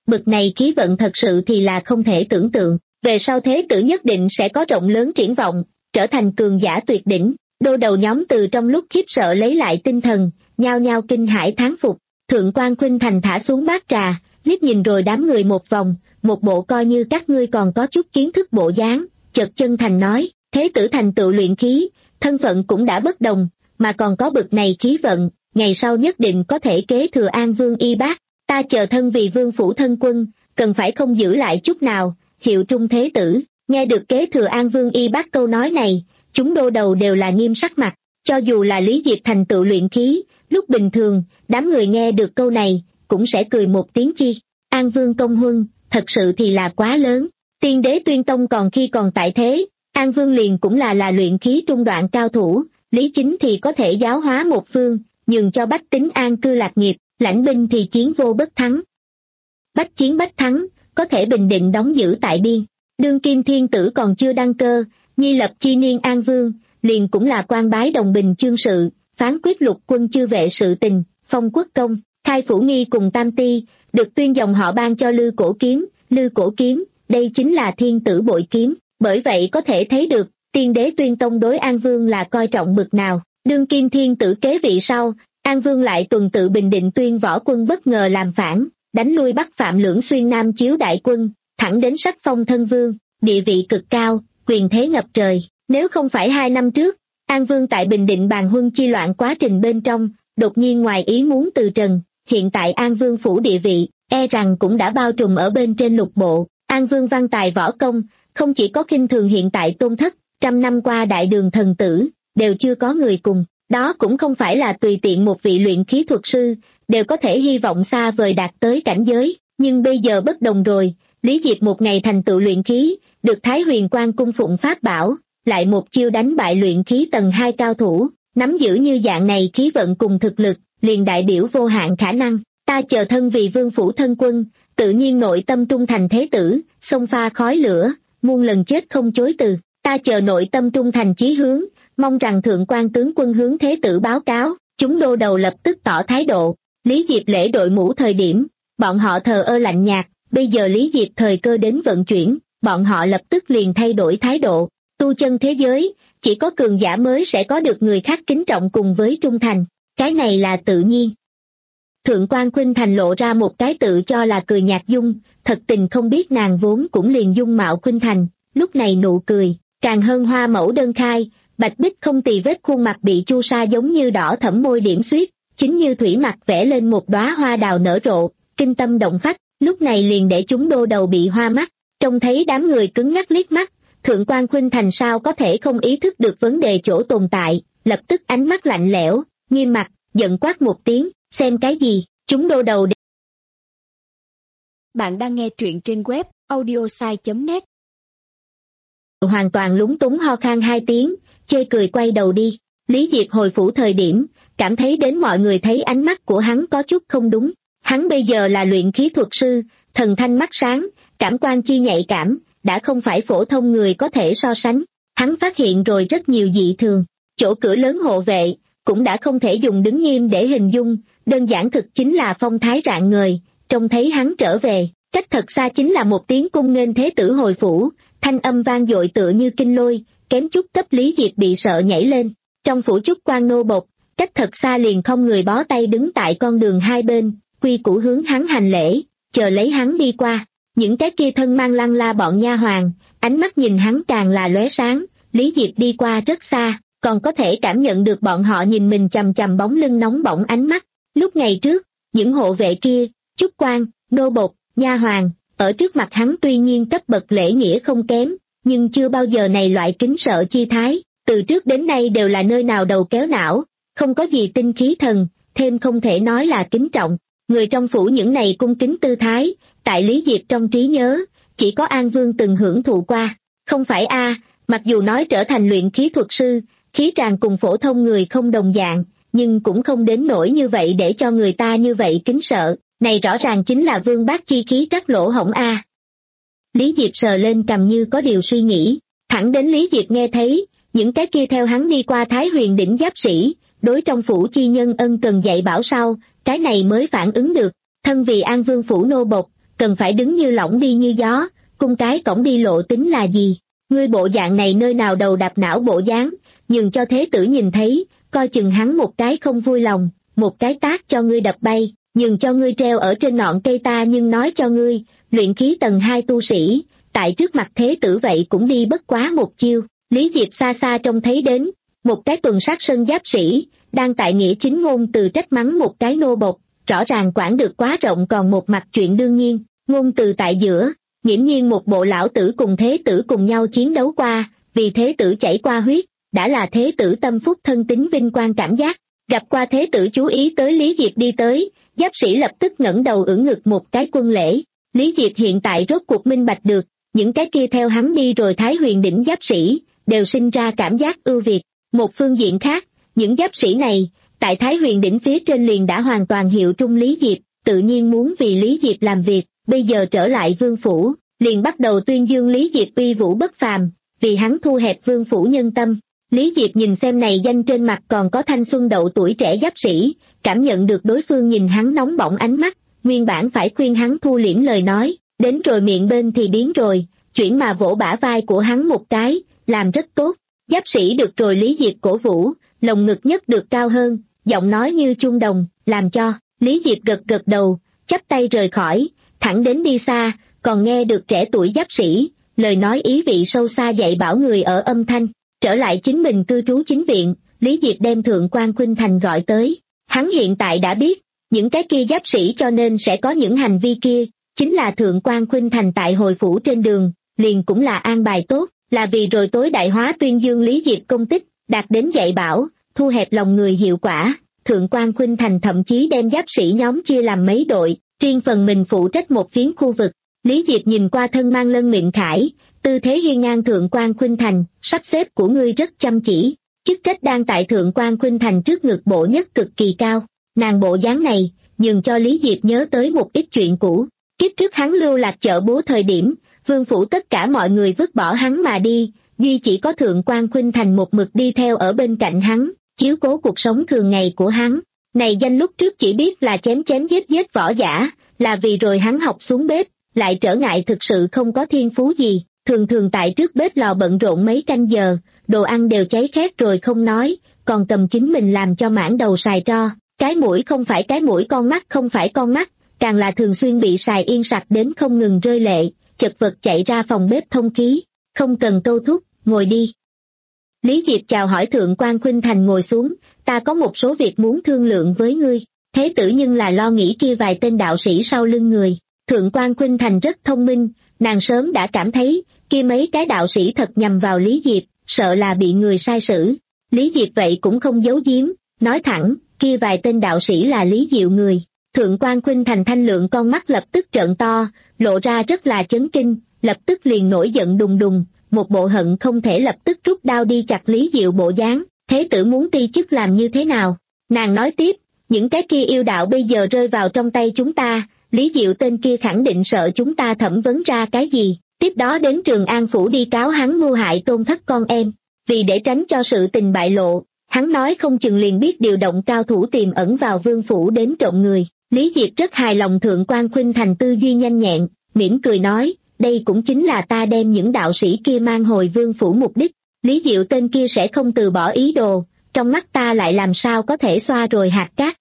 bực này khí vận thật sự thì là không thể tưởng tượng, về sau thế tử nhất định sẽ có rộng lớn triển vọng, trở thành cường giả tuyệt đỉnh. Đô đầu nhóm từ trong lúc khiếp sợ lấy lại tinh thần, nhao nhao kinh hãi thán phục. Thượng quan Khuynh Thành thả xuống bát trà, liếc nhìn rồi đám người một vòng, một bộ coi như các ngươi còn có chút kiến thức bộ dáng, chợt chân thành nói, thế tử thành tựu luyện khí, thân phận cũng đã bất đồng, mà còn có bực này khí vận, ngày sau nhất định có thể kế thừa An Vương y bát, ta chờ thân vì vương phủ thân quân, cần phải không giữ lại chút nào, hiệu trung thế tử. Nghe được kế thừa An Vương y bát câu nói này, chúng đô đầu đều là nghiêm sắc mặt, cho dù là Lý Diệp thành tựu luyện khí, lúc bình thường, đám người nghe được câu này, cũng sẽ cười một tiếng chi. An Vương công huân, thật sự thì là quá lớn. Tiên đế Tuyên Tông còn khi còn tại thế, An Vương liền cũng là là luyện khí trung đoạn cao thủ, Lý Chính thì có thể giáo hóa một phương, nhường cho bách tính an cư lạc nghiệp, lãnh binh thì chiến vô bất thắng. Bách chiến bách thắng, có thể bình định đóng giữ tại biên. Đương kim thiên tử còn chưa đăng cơ, nhi lập chi niên An Vương, liền cũng là quan bái đồng bình chương sự, phán quyết lục quân chư vệ sự tình, phong quốc công, khai phủ nghi cùng tam ti, được tuyên dòng họ ban cho Lư Cổ Kiếm. Lư Cổ Kiếm, đây chính là thiên tử bội kiếm, bởi vậy có thể thấy được, tiên đế Tuyên Tông đối An Vương là coi trọng bực nào. Đương kim thiên tử kế vị sau, An Vương lại tuần tự bình định Tuyên võ quân bất ngờ làm phản, đánh lui Bắc Phạm Lưỡng Xuyên Nam Chiếu đại quân, thẳng đến sắc phong thân vương, địa vị cực cao, quyền thế ngập trời. Nếu không phải hai năm trước, An Vương tại Bình Định bàn huân chi loạn quá trình bên trong, đột nhiên ngoài ý muốn từ trần, hiện tại An Vương phủ địa vị, e rằng cũng đã bao trùm ở bên trên lục bộ. An Vương văn tài võ công, không chỉ có khinh thường hiện tại tôn thất, trăm năm qua đại đường thần tử, đều chưa có người cùng. Đó cũng không phải là tùy tiện một vị luyện khí thuật sư, đều có thể hy vọng xa vời đạt tới cảnh giới, nhưng bây giờ bất đồng rồi. Lý Diệp một ngày thành tựu luyện khí, được Thái Huyền Quan cung phụng pháp bảo, lại một chiêu đánh bại luyện khí tầng hai cao thủ, nắm giữ như dạng này khí vận cùng thực lực, liền đại biểu vô hạn khả năng. Ta chờ thân vì vương phủ thân quân, tự nhiên nội tâm trung thành thế tử, xông pha khói lửa, muôn lần chết không chối từ. Ta chờ nội tâm trung thành chí hướng, mong rằng thượng quan tướng quân hướng thế tử báo cáo. Chúng đô đầu lập tức tỏ thái độ. Lý Diệp lễ đội mũ thời điểm, bọn họ thờ ơ lạnh nhạt, bây giờ Lý Diệp thời cơ đến vận chuyển, bọn họ lập tức liền thay đổi thái độ. Tu chân thế giới, chỉ có cường giả mới sẽ có được người khác kính trọng cùng với trung thành, cái này là tự nhiên. Thượng quan Khuynh Thành lộ ra một cái tự cho là cười nhạt dung, thật tình không biết nàng vốn cũng liền dung mạo Khuynh Thành, lúc này nụ cười, càng hơn hoa mẫu đơn khai, bạch bích không tì vết khuôn mặt bị chu sa giống như đỏ thẫm môi điểm xuyết, chính như thủy mặc vẽ lên một đóa hoa đào nở rộ, kinh tâm động phách, lúc này liền để chúng đô đầu bị hoa mắt, trông thấy đám người cứng ngắc liếc mắt, Thượng quan Khuynh Thành sao có thể không ý thức được vấn đề chỗ tồn tại, lập tức ánh mắt lạnh lẽo, nghiêm mặt, giận quát một tiếng, xem cái gì, chúng đô đầu.
Bạn đang nghe truyện trên web audiosai chấm net.
Hoàn toàn lúng túng ho khan hai tiếng, chê cười quay đầu đi. Lý Diệp hồi phủ thời điểm, cảm thấy đến mọi người thấy ánh mắt của hắn có chút không đúng. Hắn bây giờ là luyện khí thuật sư, thần thanh mắt sáng, cảm quan chi nhạy cảm, đã không phải phổ thông người có thể so sánh. Hắn phát hiện rồi rất nhiều dị thường. Chỗ cửa lớn hộ vệ, cũng đã không thể dùng đứng nghiêm để hình dung, đơn giản thực chính là phong thái rạng ngời. Trông thấy hắn trở về, cách thật xa chính là một tiếng cung nghênh thế tử hồi phủ, thanh âm vang dội tựa như kinh lôi, kém chút cấp Lý Diệp bị sợ nhảy lên. Trong phủ trúc quan nô bộc, cách thật xa liền không người bó tay đứng tại con đường hai bên, quy củ hướng hắn hành lễ, chờ lấy hắn đi qua. Những cái kia thân mang lăng la bọn nha hoàn, ánh mắt nhìn hắn càng là lóe sáng. Lý Diệp đi qua rất xa, còn có thể cảm nhận được bọn họ nhìn mình chằm chằm bóng lưng nóng bỏng ánh mắt. Lúc ngày trước, những hộ vệ kia, trúc quan, nô bộc, nha hoàn, ở trước mặt hắn tuy nhiên cấp bậc lễ nghĩa không kém, nhưng chưa bao giờ này loại kính sợ chi thái, từ trước đến nay đều là nơi nào đầu kéo não, không có gì tinh khí thần, thêm không thể nói là kính trọng. Người trong phủ những này cung kính tư thái, tại Lý Diệp trong trí nhớ, chỉ có An Vương từng hưởng thụ qua. Không phải a, mặc dù nói trở thành luyện khí thuật sư, khí tràng cùng phổ thông người không đồng dạng, nhưng cũng không đến nỗi như vậy để cho người ta như vậy kính sợ. Này rõ ràng chính là vương bác chi khí trắc lỗ hổng a. Lý Diệp sờ lên cằm như có điều suy nghĩ, thẳng đến Lý Diệp nghe thấy, những cái kia theo hắn đi qua Thái Huyền đỉnh giáp sĩ, đối trong phủ chi nhân ân cần dạy bảo sau, cái này mới phản ứng được, thân vì An Vương phủ nô bộc, cần phải đứng như lỏng đi như gió, cung cái cổng đi lộ tính là gì? Ngươi bộ dạng này nơi nào đầu đạp não bộ dáng, nhường cho thế tử nhìn thấy, coi chừng hắn một cái không vui lòng, một cái tát cho ngươi đập bay, nhường cho ngươi treo ở trên ngọn cây ta nhưng nói cho ngươi, luyện khí tầng hai tu sĩ, tại trước mặt thế tử vậy cũng đi bất quá một chiêu. Lý Diệp xa xa trông thấy đến, một cái tuần sát sân giáp sĩ, đang tại nghĩa chính ngôn từ trách mắng một cái nô bộc, rõ ràng quản được quá rộng còn một mặt chuyện đương nhiên, ngôn từ tại giữa, nghiễm nhiên một bộ lão tử cùng thế tử cùng nhau chiến đấu qua, vì thế tử chảy qua huyết, đã là thế tử tâm phúc thân tính vinh quang cảm giác. Gặp qua thế tử chú ý tới Lý Diệp đi tới, giáp sĩ lập tức ngẩng đầu ưỡn ngực một cái quân lễ. Lý Diệp hiện tại rốt cuộc minh bạch được, những cái kia theo hắn đi rồi Thái Huyền đỉnh giáp sĩ, đều sinh ra cảm giác ưu việt. Một phương diện khác, những giáp sĩ này, tại Thái Huyền đỉnh phía trên liền đã hoàn toàn hiệu trung Lý Diệp, tự nhiên muốn vì Lý Diệp làm việc, bây giờ trở lại vương phủ, liền bắt đầu tuyên dương Lý Diệp uy vũ bất phàm, vì hắn thu hẹp vương phủ nhân tâm. Lý Diệp nhìn xem này danh trên mặt còn có thanh xuân đậu tuổi trẻ giáp sĩ, cảm nhận được đối phương nhìn hắn nóng bỏng ánh mắt, nguyên bản phải khuyên hắn thu liễm lời nói, đến rồi miệng bên thì biến rồi, chuyển mà vỗ bả vai của hắn một cái, làm rất tốt. Giáp sĩ được rồi Lý Diệp cổ vũ, lồng ngực nhất được cao hơn, giọng nói như chuông đồng, làm cho Lý Diệp gật gật đầu, chắp tay rời khỏi, thẳng đến đi xa, còn nghe được trẻ tuổi giáp sĩ, lời nói ý vị sâu xa dạy bảo người ở âm thanh. Trở lại chính mình cư trú chính viện, Lý Diệp đem Thượng quan Khuynh Thành gọi tới. Hắn hiện tại đã biết, những cái kia giáp sĩ cho nên sẽ có những hành vi kia, chính là Thượng quan Khuynh Thành tại hồi phủ trên đường, liền cũng là an bài tốt, là vì rồi tối đại hóa tuyên dương Lý Diệp công tích, đạt đến dạy bảo, thu hẹp lòng người hiệu quả. Thượng quan Khuynh Thành thậm chí đem giáp sĩ nhóm chia làm mấy đội, riêng phần mình phụ trách một phiến khu vực. Lý Diệp nhìn qua thân mang lân miệng khải, tư thế hiên ngang Thượng quan Khuynh Thành, sắp xếp của ngươi rất chăm chỉ, chức trách đang tại Thượng quan Khuynh Thành trước ngực bộ nhất cực kỳ cao. Nàng bộ dáng này, nhường cho Lý Diệp nhớ tới một ít chuyện cũ. Kiếp trước hắn lưu lạc chợ búa thời điểm, vương phủ tất cả mọi người vứt bỏ hắn mà đi, duy chỉ có Thượng quan Khuynh Thành một mực đi theo ở bên cạnh hắn, chiếu cố cuộc sống thường ngày của hắn. Này danh lúc trước chỉ biết là chém chém giết giết võ giả, là vì rồi hắn học xuống bếp, lại trở ngại thực sự không có thiên phú gì, thường thường tại trước bếp lò bận rộn mấy canh giờ, đồ ăn đều cháy khét rồi không nói, còn cầm chính mình làm cho mãn đầu xài tro, cái mũi không phải cái mũi con mắt không phải con mắt, càng là thường xuyên bị xài yên sặc đến không ngừng rơi lệ, chật vật chạy ra phòng bếp thông khí, không cần câu thúc, ngồi đi. Lý Diệp chào hỏi Thượng quan Khuynh Thành ngồi xuống, ta có một số việc muốn thương lượng với ngươi. Thế tử nhưng là lo nghĩ kia vài tên đạo sĩ sau lưng người. Thượng quan Khuynh Thành rất thông minh, nàng sớm đã cảm thấy, kia mấy cái đạo sĩ thật nhằm vào Lý Diệp, sợ là bị người sai xử. Lý Diệp vậy cũng không giấu giếm, nói thẳng, kia vài tên đạo sĩ là Lý Diệu người. Thượng quan Khuynh Thành thanh lượng con mắt lập tức trợn to, lộ ra rất là chấn kinh, lập tức liền nổi giận đùng đùng, một bộ hận không thể lập tức rút đao đi chặt Lý Diệu bộ dáng. Thế tử muốn ti chức làm như thế nào? Nàng nói tiếp, những cái kia yêu đạo bây giờ rơi vào trong tay chúng ta, Lý Diệu tên kia khẳng định sợ chúng ta thẩm vấn ra cái gì, tiếp đó đến Trường An Phủ đi cáo hắn mưu hại Tôn Thất con em. Vì để tránh cho sự tình bại lộ, hắn nói không chừng liền biết điều động cao thủ tiềm ẩn vào vương phủ đến trộm người. Lý Diệp rất hài lòng Thượng quan Khuynh Thành tư duy nhanh nhẹn, mỉm cười nói, đây cũng chính là ta đem những đạo sĩ kia mang hồi vương phủ mục đích. Lý Diệu tên kia sẽ không từ bỏ ý đồ, trong mắt ta lại làm sao có thể xoa rồi hạt cát.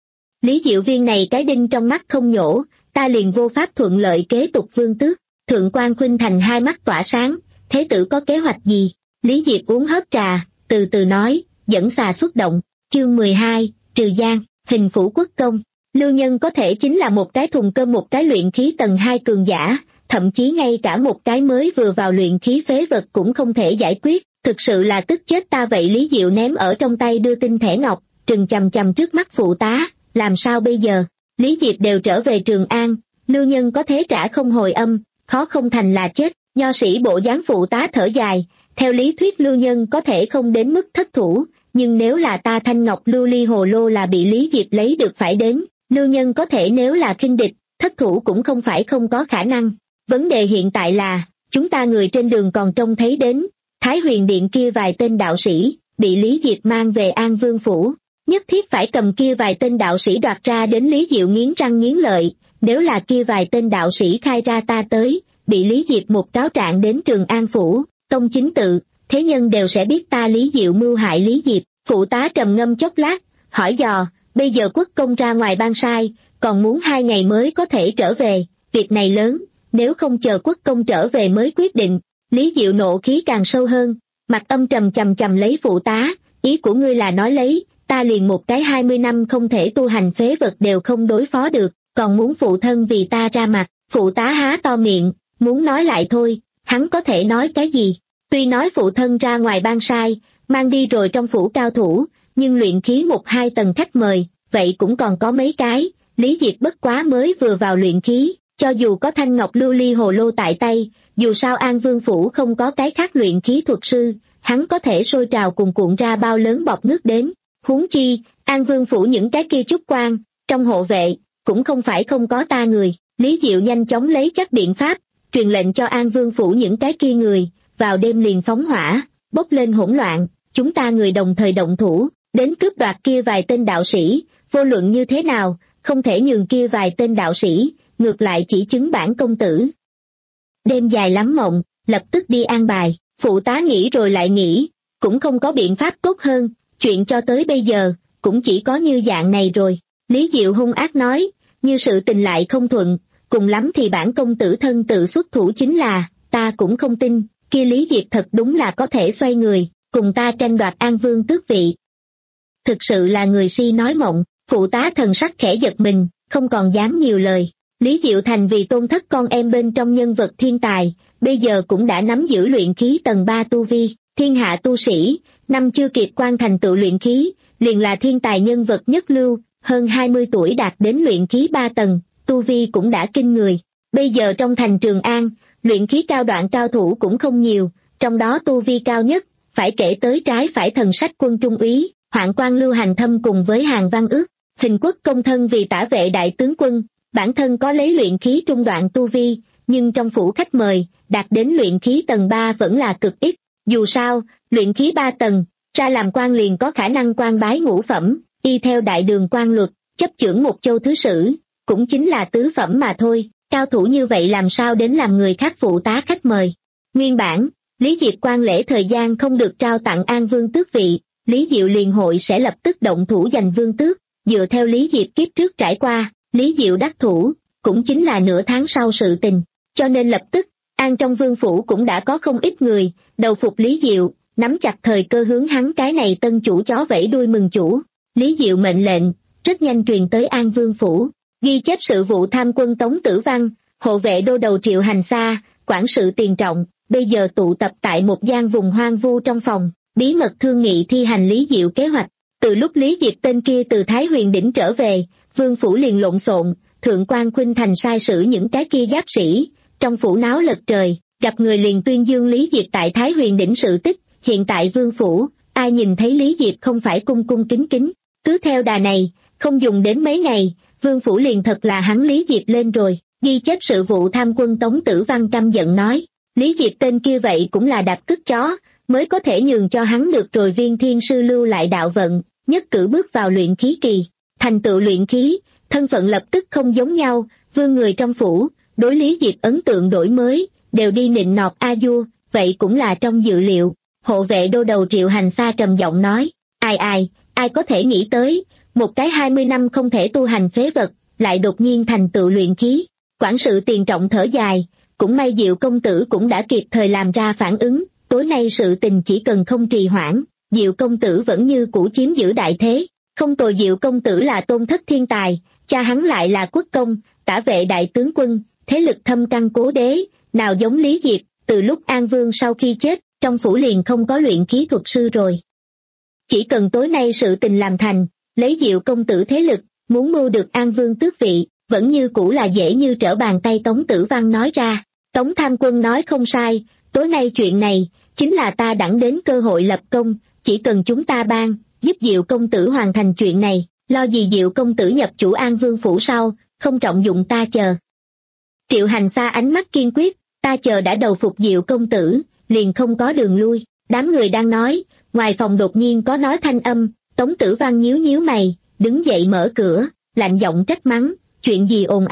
Lý Diệu viên này cái đinh trong mắt không nhổ, ta liền vô pháp thuận lợi kế tục vương tước. Thượng quan Khuynh Thành hai mắt tỏa sáng, thế tử có kế hoạch gì? Lý Diệp uống hớp trà, từ từ nói, dẫn xà xuất động, chương mười hai, trừ gian, hình phủ quốc công. Lưu Nhân có thể chính là một cái thùng cơm một cái luyện khí tầng hai cường giả, thậm chí ngay cả một cái mới vừa vào luyện khí phế vật cũng không thể giải quyết, thực sự là tức chết ta vậy. Lý Diệu ném ở trong tay đưa tin thẻ ngọc, trừng chằm chằm trước mắt phụ tá, làm sao bây giờ? Lý Diệp đều trở về Trường An, Lưu Nhân có thế trả không hồi âm, khó không thành là chết. Nho sĩ bộ dáng phụ tá thở dài, theo lý thuyết Lưu Nhân có thể không đến mức thất thủ, nhưng nếu là ta Thanh Ngọc Lưu Ly Hồ Lô là bị Lý Diệp lấy được phải đến, Lưu Nhân có thể nếu là khinh địch, thất thủ cũng không phải không có khả năng. Vấn đề hiện tại là, chúng ta người trên đường còn trông thấy đến, Thái Huyền Điện kia vài tên đạo sĩ, bị Lý Diệp mang về An Vương Phủ, nhất thiết phải cầm kia vài tên đạo sĩ đoạt ra đến. Lý Diệu nghiến răng nghiến lợi, nếu là kia vài tên đạo sĩ khai ra ta tới, bị Lý Diệp một cáo trạng đến Trường An Phủ, công chính tự, thế nhân đều sẽ biết ta Lý Diệu mưu hại Lý Diệp. Phụ tá trầm ngâm chốc lát, hỏi dò, bây giờ quốc công ra ngoài ban sai, còn muốn hai ngày mới có thể trở về, việc này lớn, nếu không chờ quốc công trở về mới quyết định. Lý Diệu nộ khí càng sâu hơn, mặt âm trầm chầm chầm lấy phụ tá, ý của ngươi là nói lấy, ta liền một cái hai mươi năm không thể tu hành phế vật đều không đối phó được, còn muốn phụ thân vì ta ra mặt. Phụ tá há to miệng, muốn nói lại thôi, hắn có thể nói cái gì? Tuy nói phụ thân ra ngoài ban sai, mang đi rồi trong phủ cao thủ, nhưng luyện khí một hai tầng khách mời, vậy cũng còn có mấy cái. Lý Diệp bất quá mới vừa vào luyện khí, cho dù có thanh ngọc lưu ly hồ lô tại tay, dù sao An Vương Phủ không có cái khác luyện khí thuật sư, hắn có thể sôi trào cuồn cuộn ra bao lớn bọt nước đến. Huống chi, An Vương Phủ những cái kia trúc quan, trong hộ vệ, cũng không phải không có ta người. Lý Diệu nhanh chóng lấy chắc biện pháp, truyền lệnh cho An Vương Phủ những cái kia người, vào đêm liền phóng hỏa, bốc lên hỗn loạn, chúng ta người đồng thời động thủ, đến cướp đoạt kia vài tên đạo sĩ, vô luận như thế nào, không thể nhường kia vài tên đạo sĩ, ngược lại chỉ chứng bản công tử. Đêm dài lắm mộng, lập tức đi an bài, phụ tá nghĩ rồi lại nghĩ, cũng không có biện pháp tốt hơn, chuyện cho tới bây giờ, cũng chỉ có như dạng này rồi. Lý Diệu hung ác nói, như sự tình lại không thuận, cùng lắm thì bản công tử thân tự xuất thủ chính là, ta cũng không tin, kia Lý Diệp thật đúng là có thể xoay người, cùng ta tranh đoạt An Vương tước vị. Thực sự là người si nói mộng. Phụ tá thần sắc khẽ giật mình, không còn dám nhiều lời. Lý Diệu Thành vì tôn thất con em bên trong nhân vật thiên tài, bây giờ cũng đã nắm giữ luyện khí tầng ba tu vi, thiên hạ tu sĩ, năm chưa kịp quan thành tựu luyện khí, liền là thiên tài nhân vật nhất lưu, hơn hai mươi tuổi đạt đến luyện khí ba tầng, tu vi cũng đã kinh người. Bây giờ trong thành Trường An, luyện khí cao đoạn cao thủ cũng không nhiều, trong đó tu vi cao nhất, phải kể tới trái phải thần sách quân trung úy, hoạn quan Lưu Hành Thâm cùng với Hàn Văn Ước. Hình Quốc công thân vì tả vệ đại tướng quân, bản thân có lấy luyện khí trung đoạn tu vi, nhưng trong phủ khách mời, đạt đến luyện khí tầng ba vẫn là cực ít. Dù sao, luyện khí ba tầng, ra làm quan liền có khả năng quan bái ngũ phẩm, y theo đại đường quan luật, chấp chưởng một châu thứ sử, cũng chính là tứ phẩm mà thôi. Cao thủ như vậy làm sao đến làm người khác phụ tá khách mời. Nguyên bản, Lý Diệp quan lễ thời gian không được trao tặng An Vương tước vị, Lý Diệu liền hội sẽ lập tức động thủ giành vương tước. Dựa theo Lý Diệp kiếp trước trải qua, Lý Diệu đắc thủ, cũng chính là nửa tháng sau sự tình. Cho nên lập tức, An trong vương phủ cũng đã có không ít người, đầu phục Lý Diệu, nắm chặt thời cơ hướng hắn cái này tân chủ chó vẫy đuôi mừng chủ. Lý Diệu mệnh lệnh, rất nhanh truyền tới An vương phủ, ghi chép sự vụ tham quân Tống Tử Văn, hộ vệ đô đầu Triệu Hành Sa, quản sự Tiền Trọng, bây giờ tụ tập tại một gian vùng hoang vu trong phòng, bí mật thương nghị thi hành Lý Diệu kế hoạch. Từ lúc Lý Diệp tên kia từ Thái Huyền Đỉnh trở về, vương phủ liền lộn xộn, thượng quan Khuynh Thành sai sử những cái kia giáp sĩ, trong phủ náo lật trời, gặp người liền tuyên dương Lý Diệp tại Thái Huyền Đỉnh sự tích. Hiện tại vương phủ, ai nhìn thấy Lý Diệp không phải cung cung kính kính, cứ theo đà này, không dùng đến mấy ngày, vương phủ liền thật là hắn Lý Diệp lên rồi. Ghi chép sự vụ tham quân Tống Tử Văn căm giận nói, Lý Diệp tên kia vậy cũng là đạp cứt chó, mới có thể nhường cho hắn được rồi viên thiên sư lưu lại đạo vận, nhất cử bước vào luyện khí kỳ, thành tựu luyện khí, thân phận lập tức không giống nhau. Vương người trong phủ, đối Lý Diệp ấn tượng đổi mới, đều đi nịnh nọt a vua, vậy cũng là trong dự liệu. Hộ vệ đô đầu Triệu Hành Sa trầm giọng nói, ai ai, ai có thể nghĩ tới, một cái hai mươi năm không thể tu hành phế vật, lại đột nhiên thành tựu luyện khí. Quản sự Tiền Trọng thở dài, cũng may Diệu công tử cũng đã kịp thời làm ra phản ứng, tối nay sự tình chỉ cần không trì hoãn, Diệu công tử vẫn như cũ chiếm giữ đại thế. Không tồi, Diệu công tử là tôn thất thiên tài, cha hắn lại là quốc công, tả vệ đại tướng quân, thế lực thâm căn cố đế, nào giống Lý Diệp. Từ lúc An Vương sau khi chết, trong phủ liền không có luyện khí thuật sư rồi. Chỉ cần tối nay sự tình làm thành, lấy Diệu công tử thế lực, muốn mưu được An Vương tước vị, vẫn như cũ là dễ như trở bàn tay. Tống Tử Văn nói ra. Tống tham quân nói không sai, tối nay chuyện này, chính là ta đẳng đến cơ hội lập công, chỉ cần chúng ta ban, giúp Diệu công tử hoàn thành chuyện này, lo gì Diệu công tử nhập chủ An Vương phủ sau, không trọng dụng ta chờ. Triệu Hành Sa ánh mắt kiên quyết, ta chờ đã đầu phục Diệu công tử, liền không có đường lui. Đám người đang nói, ngoài phòng đột nhiên có nói thanh âm, Tống Tử Văn nhíu nhíu mày, đứng dậy mở cửa, lạnh giọng trách mắng, chuyện gì ồn ào.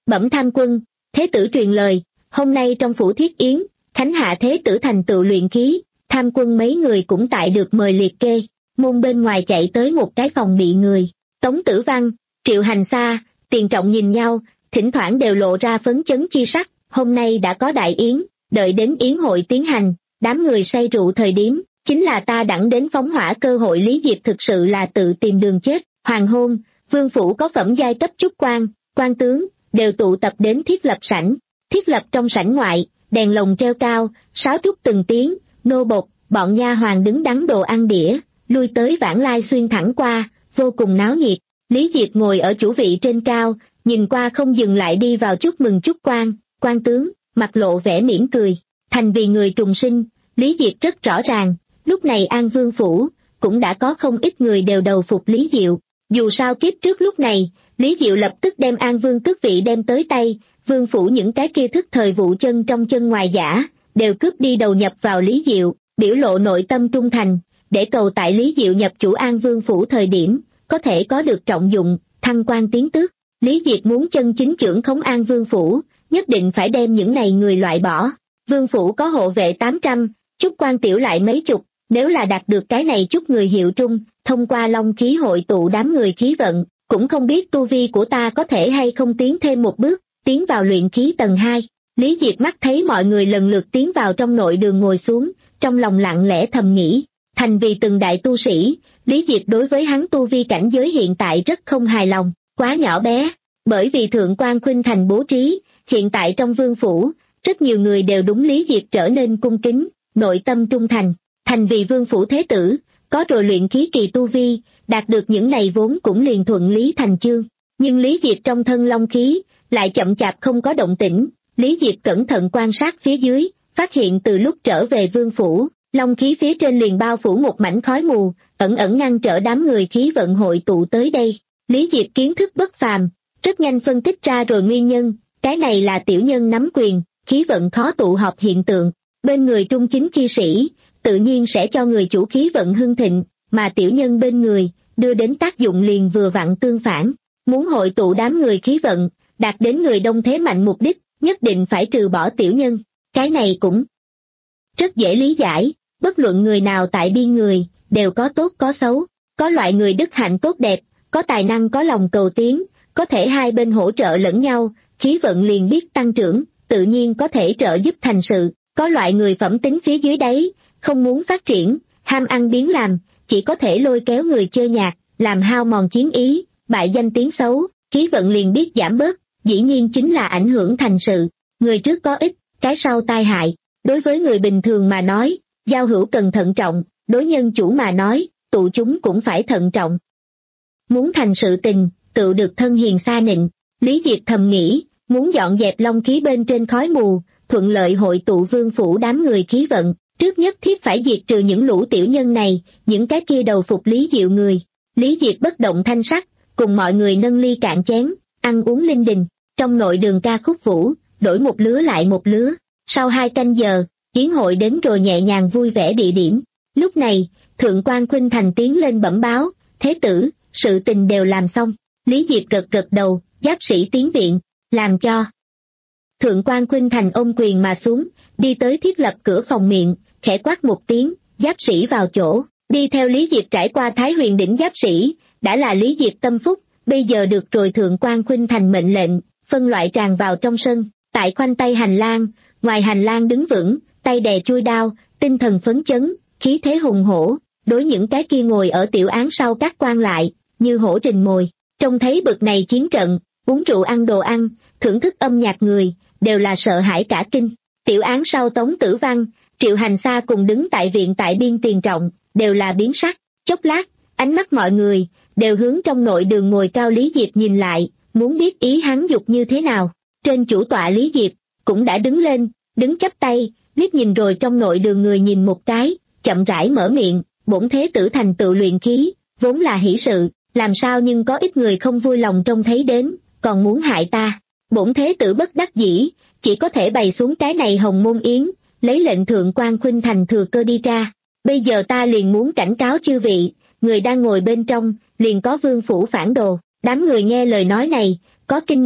Bẩm tham quân, thế tử truyền lời, hôm nay trong phủ thiết yến, khánh hạ thế tử thành tựu luyện khí, tham quân mấy người cũng tại được mời liệt kê. Môn bên ngoài chạy tới một cái phòng bị người. Tống Tử Văn, Triệu Hành Sa, Tiền Trọng nhìn nhau, thỉnh thoảng đều lộ ra phấn chấn chi sắc. Hôm nay đã có đại yến, đợi đến yến hội tiến hành, đám người say rượu thời điểm, chính là ta đẳng đến phóng hỏa cơ hội. Lý Diệp thực sự là tự tìm đường chết. Hoàng hôn, vương phủ có phẩm giai cấp trúc quan, quan tướng, đều tụ tập đến thiết lập sảnh. Thiết lập trong sảnh ngoại, đèn lồng treo cao, sáo trúc từng tiếng, nô bộc, bọn nha hoàn đứng đắn đồ ăn đĩa, lui tới vãng lai xuyên thẳng qua, vô cùng náo nhiệt. Lý Diệp ngồi ở chủ vị trên cao, nhìn qua không dừng lại đi vào chúc mừng chúc quan, quan tướng, mặt lộ vẻ mỉm cười. Thành vì người trùng sinh, Lý Diệp rất rõ ràng, lúc này An Vương phủ cũng đã có không ít người đều đầu phục Lý Diệu. Dù sao kiếp trước lúc này, Lý Diệu lập tức đem An Vương tước vị đem tới tay, Vương phủ những cái kia thức thời vụ chân trong chân ngoài giả, đều cướp đi đầu nhập vào Lý Diệu, biểu lộ nội tâm trung thành, để cầu tại Lý Diệu nhập chủ An Vương phủ thời điểm, có thể có được trọng dụng, thăng quan tiến tước. Lý Diệp muốn chân chính trưởng khống An Vương phủ, nhất định phải đem những này người loại bỏ. Vương phủ có hộ vệ tám trăm, chúc quan tiểu lại mấy chục, nếu là đạt được cái này chút người hiệu trung, thông qua long khí hội tụ đám người khí vận, cũng không biết tu vi của ta có thể hay không tiến thêm một bước, tiến vào luyện khí tầng hai. Lý Diệp mắt thấy mọi người lần lượt tiến vào trong nội đường ngồi xuống, trong lòng lặng lẽ thầm nghĩ, thành vì từng đại tu sĩ, Lý Diệp đối với hắn tu vi cảnh giới hiện tại rất không hài lòng, quá nhỏ bé. Bởi vì Thượng quan Khuynh Thành bố trí, hiện tại trong vương phủ, rất nhiều người đều đúng Lý Diệp trở nên cung kính, nội tâm trung thành. Thành vì vương phủ thế tử, có rồi luyện khí kỳ tu vi, đạt được những này vốn cũng liền thuận lý thành chương. Nhưng Lý Diệp trong thân long khí, lại chậm chạp không có động tĩnh. Lý Diệp cẩn thận quan sát phía dưới, phát hiện từ lúc trở về vương phủ, long khí phía trên liền bao phủ một mảnh khói mù, ẩn ẩn ngăn trở đám người khí vận hội tụ tới đây. Lý Diệp kiến thức bất phàm, rất nhanh phân tích ra rồi nguyên nhân, cái này là tiểu nhân nắm quyền, khí vận khó tụ họp hiện tượng. Bên người trung chính chi sĩ, tự nhiên sẽ cho người chủ khí vận hưng thịnh, mà tiểu nhân bên người, đưa đến tác dụng liền vừa vặn tương phản. Muốn hội tụ đám người khí vận, đạt đến người đông thế mạnh mục đích, nhất định phải trừ bỏ tiểu nhân. Cái này cũng rất dễ lý giải, bất luận người nào tại biên người, đều có tốt có xấu, có loại người đức hạnh tốt đẹp, có tài năng có lòng cầu tiến, có thể hai bên hỗ trợ lẫn nhau, khí vận liền biết tăng trưởng, tự nhiên có thể trợ giúp thành sự. Có loại người phẩm tính phía dưới đáy, không muốn phát triển, ham ăn biến làm, chỉ có thể lôi kéo người chơi nhạt, làm hao mòn chiến ý, bại danh tiếng xấu, khí vận liền biết giảm bớt, dĩ nhiên chính là ảnh hưởng thành sự. Người trước có ích, cái sau tai hại. Đối với người bình thường mà nói, giao hữu cần thận trọng, đối nhân chủ mà nói, tụ chúng cũng phải thận trọng. Muốn thành sự tình, tự được thân hiền xa nịnh. Lý Diệp thầm nghĩ, muốn dọn dẹp long khí bên trên khói mù, thuận lợi hội tụ vương phủ đám người khí vận, trước nhất thiết phải diệt trừ những lũ tiểu nhân này, những cái kia đầu phục Lý Diệu người. Lý Diệp bất động thanh sắc, cùng mọi người nâng ly cạn chén, ăn uống linh đình. Trong nội đường ca khúc vũ, đổi một lứa lại một lứa. Sau hai canh giờ, yến hội đến rồi nhẹ nhàng vui vẻ địa điểm. Lúc này, Thượng quan Khuynh Thành tiến lên bẩm báo, thế tử, sự tình đều làm xong. Lý Diệp gật gật đầu, giáp sĩ tiến viện, làm cho. Thượng quan Khuynh Thành ôm quyền mà xuống, đi tới thiết lập cửa phòng miệng, khẽ quát một tiếng, giáp sĩ vào chỗ. Đi theo Lý Diệp trải qua Thái Huyền đỉnh giáp sĩ, đã là Lý Diệp tâm phúc, bây giờ được rồi Thượng quan Khuynh Thành mệnh lệnh, phân loại tràn vào trong sân, tại khoanh tay hành lang, ngoài hành lang đứng vững, tay đè chuôi đao, tinh thần phấn chấn, khí thế hùng hổ, đối những cái kia ngồi ở tiểu án sau các quan lại, như hổ rình mồi. Trông thấy bực này chiến trận, uống rượu ăn đồ ăn, thưởng thức âm nhạc người, đều là sợ hãi cả kinh. Tiểu án sau Tống Tử Văn, Triệu Hành Sa cùng đứng tại viện tại biên Tiền Trọng, đều là biến sắc. Chốc lát, ánh mắt mọi người, đều hướng trong nội đường ngồi cao Lý Diệp nhìn lại, muốn biết ý hắn dục như thế nào. Trên chủ tọa Lý Diệp, cũng đã đứng lên, đứng chắp tay, liếc nhìn rồi trong nội đường người nhìn một cái, chậm rãi mở miệng, bổn thế tử thành tựu luyện khí, vốn là hỷ sự, làm sao nhưng có ít người không vui lòng trông thấy đến, còn muốn hại ta. Bổn thế tử bất đắc dĩ, chỉ có thể bày xuống cái này hồng môn yến, lấy lệnh Thượng quan Khuynh Thành thừa cơ đi ra. Bây giờ ta liền muốn cảnh cáo chư vị, người đang ngồi bên trong, liền có vương phủ phản đồ. Đám người nghe lời nói này, có kinh ngạc,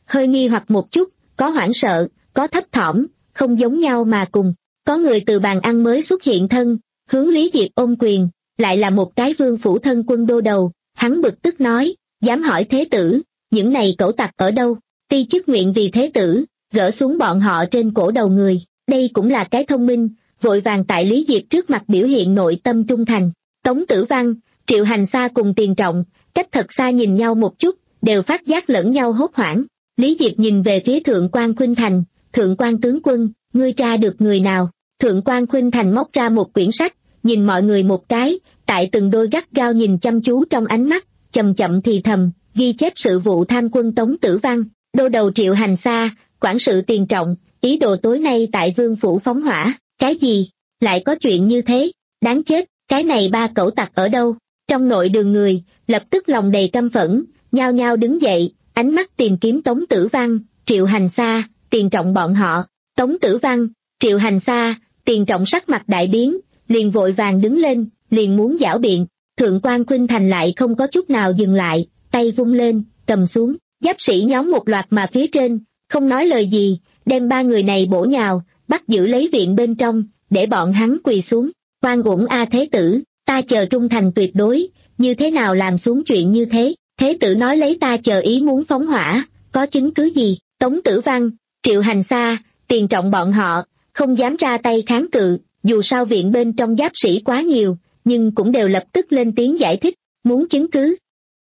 hơi nghi hoặc một chút, có hoảng sợ, có thấp thỏm, không giống nhau mà cùng. Có người từ bàn ăn mới xuất hiện thân, hướng Lý Diệp ôm quyền, lại là một cái vương phủ thân quân đô đầu, hắn bực tức nói, dám hỏi thế tử, những này cẩu tặc ở đâu, ti chức nguyện vì thế tử, gỡ xuống bọn họ trên cổ đầu người, đây cũng là cái thông minh, vội vàng tại Lý Diệp trước mặt biểu hiện nội tâm trung thành. Tống Tử Văn, Triệu Hành Sa cùng Tiền Trọng, cách thật xa nhìn nhau một chút, đều phát giác lẫn nhau hốt hoảng. Lý Diệp nhìn về phía Thượng quan Khuynh Thành, Thượng quan tướng quân, ngươi tra được người nào? Thượng quan Khuynh Thành móc ra một quyển sách, nhìn mọi người một cái, tại từng đôi gắt gao nhìn chăm chú trong ánh mắt, chậm chậm thì thầm, ghi chép sự vụ tham quân Tống Tử Văn, đô đầu Triệu Hành Sa, quản sự Tiền Trọng, ý đồ tối nay tại vương phủ phóng hỏa. Cái gì? Lại có chuyện như thế? Đáng chết, cái này ba cẩu tặc ở đâu? Trong nội đường người, lập tức lòng đầy căm phẫn, nhao nhao đứng dậy, ánh mắt tìm kiếm Tống Tử Văn, Triệu Hành Sa, Tiền Trọng bọn họ. Tống Tử Văn, Triệu Hành Sa, Tiền Trọng sắc mặt đại biến, liền vội vàng đứng lên, liền muốn giảo biện. Thượng quan Khuynh Thành lại không có chút nào dừng lại, tay vung lên, cầm xuống, giáp sĩ nhóm một loạt mà phía trên, không nói lời gì, đem ba người này bổ nhào, bắt giữ lấy viện bên trong, để bọn hắn quỳ xuống. Oan uổng a thế tử, ta chờ trung thành tuyệt đối, như thế nào làm xuống chuyện như thế? Thế tử nói lấy ta chờ ý muốn phóng hỏa, có chứng cứ gì? Tống Tử Văn, Triệu Hành Sa, Tiền Trọng bọn họ, không dám ra tay kháng cự, dù sao viện bên trong giáp sĩ quá nhiều, nhưng cũng đều lập tức lên tiếng giải thích, muốn chứng cứ.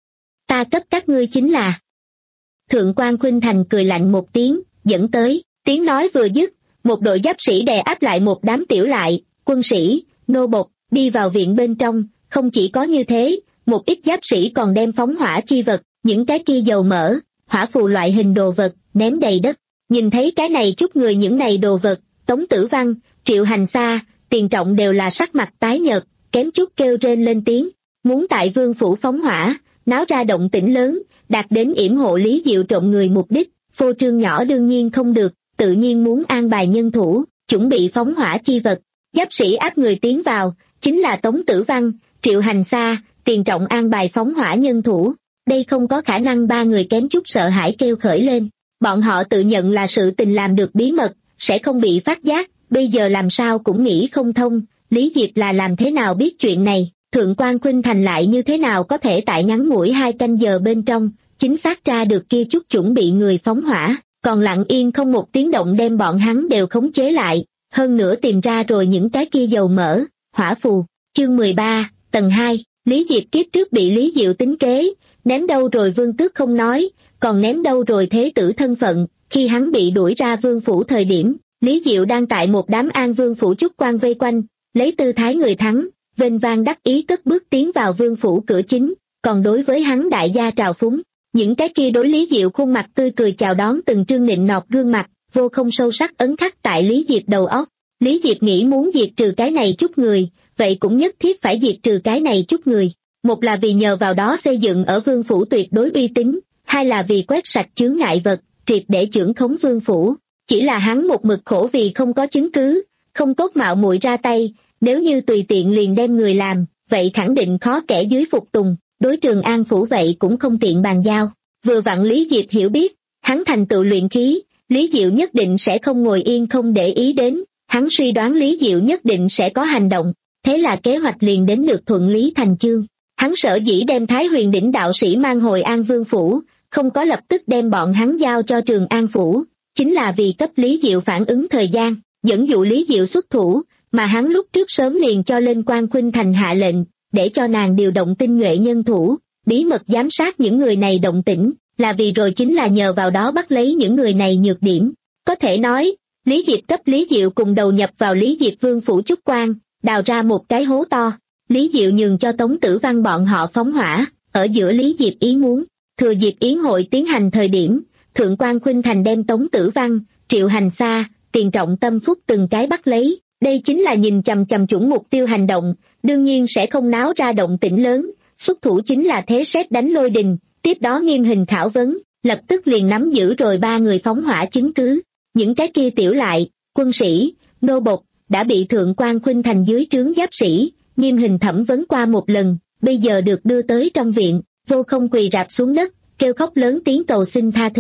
Ta cấp các ngươi chính là. Thượng quan Khuynh Thành cười lạnh một tiếng, dẫn tới, tiếng nói vừa dứt, một đội giáp sĩ đè áp lại một đám tiểu lại, quân sĩ, nô bộc, đi vào viện bên trong, không chỉ có như thế, một ít giáp sĩ còn đem phóng hỏa chi vật, những cái kia dầu mỡ, hỏa phù loại hình đồ vật, ném đầy đất. Nhìn thấy cái này chút người những này đồ vật, Tống Tử Văn, Triệu Hành Sa, Tiền Trọng đều là sắc mặt tái nhợt, kém chút kêu rên lên tiếng, muốn tại vương phủ phóng hỏa, náo ra động tĩnh lớn, đạt đến yểm hộ Lý Diệu trộm người mục đích, phô trương nhỏ đương nhiên không được, tự nhiên muốn an bài nhân thủ, chuẩn bị phóng hỏa chi vật. Giáp sĩ áp người tiến vào, chính là Tống Tử Văn, Triệu Hành Sa, Tiền Trọng an bài phóng hỏa nhân thủ. Đây không có khả năng ba người kém chút sợ hãi kêu khởi lên. Bọn họ tự nhận là sự tình làm được bí mật, sẽ không bị phát giác, bây giờ làm sao cũng nghĩ không thông, Lý Diệp là làm thế nào biết chuyện này, Thượng quan Khuynh Thành lại như thế nào có thể tại ngắn ngủi hai canh giờ bên trong, chính xác ra được kia chút chuẩn bị người phóng hỏa, còn lặng yên không một tiếng động đem bọn hắn đều khống chế lại, hơn nữa tìm ra rồi những cái kia dầu mỡ, hỏa phù. Chương mười ba, tầng hai, Lý Diệp kiếp trước bị Lý Diệu tính kế, ném đâu rồi vương tước không nói, còn ném đâu rồi thế tử thân phận, khi hắn bị đuổi ra vương phủ thời điểm, Lý Diệu đang tại một đám an vương phủ trúc quan vây quanh, lấy tư thái người thắng, vênh vang đắc ý cất bước tiến vào vương phủ cửa chính, còn đối với hắn đại gia trào phúng, những cái kia đối Lý Diệu khuôn mặt tươi cười chào đón từng trương nịnh nọt gương mặt, vô không sâu sắc ấn khắc tại Lý Diệp đầu óc. Lý Diệp nghĩ muốn diệt trừ cái này chút người, vậy cũng nhất thiết phải diệt trừ cái này chút người. Một là vì nhờ vào đó xây dựng ở vương phủ tuyệt đối uy tín, hai là vì quét sạch chướng ngại vật, triệt để chưởng khống vương phủ. Chỉ là hắn một mực khổ vì không có chứng cứ, không tốt mạo muội ra tay, nếu như tùy tiện liền đem người làm, vậy khẳng định khó kẻ dưới phục tùng, đối Trường An phủ vậy cũng không tiện bàn giao. Vừa vặn Lý Diệp hiểu biết, hắn thành tựu luyện khí, Lý Diệu nhất định sẽ không ngồi yên không để ý đến, hắn suy đoán Lý Diệu nhất định sẽ có hành động, thế là kế hoạch liền đến lượt thuận lý thành chương. Hắn sở dĩ đem Thái Huyền đỉnh đạo sĩ mang hồi An Vương phủ, không có lập tức đem bọn hắn giao cho Trường An phủ, chính là vì cấp Lý Diệu phản ứng thời gian, dẫn dụ Lý Diệu xuất thủ, mà hắn lúc trước sớm liền cho lên quan Khuynh Thành hạ lệnh, để cho nàng điều động tinh nhuệ nhân thủ, bí mật giám sát những người này động tĩnh, là vì rồi chính là nhờ vào đó bắt lấy những người này nhược điểm. Có thể nói, Lý Diệp cấp Lý Diệu cùng đầu nhập vào Lý Diệp Vương phủ trúc quan, đào ra một cái hố to. Lý Diệu nhường cho Tống Tử Văn bọn họ phóng hỏa, ở giữa Lý Diệp ý muốn, thừa dịp yến hội tiến hành thời điểm, Thượng quan Khuynh Thành đem Tống Tử Văn, Triệu Hành Sa, Tiền Trọng tâm phúc từng cái bắt lấy, đây chính là nhìn chằm chằm chuẩn mục tiêu hành động, đương nhiên sẽ không náo ra động tĩnh lớn, xuất thủ chính là thế sét đánh lôi đình, tiếp đó nghiêm hình khảo vấn, lập tức liền nắm giữ rồi ba người phóng hỏa chứng cứ, những cái kia tiểu lại, quân sĩ, nô bộc, đã bị Thượng quan Khuynh Thành dưới trướng giáp sĩ, nghiêm hình thẩm vấn qua một lần, bây giờ được đưa tới trong viện, vô không quỳ rạp xuống đất, kêu khóc lớn tiếng cầu xin tha thứ.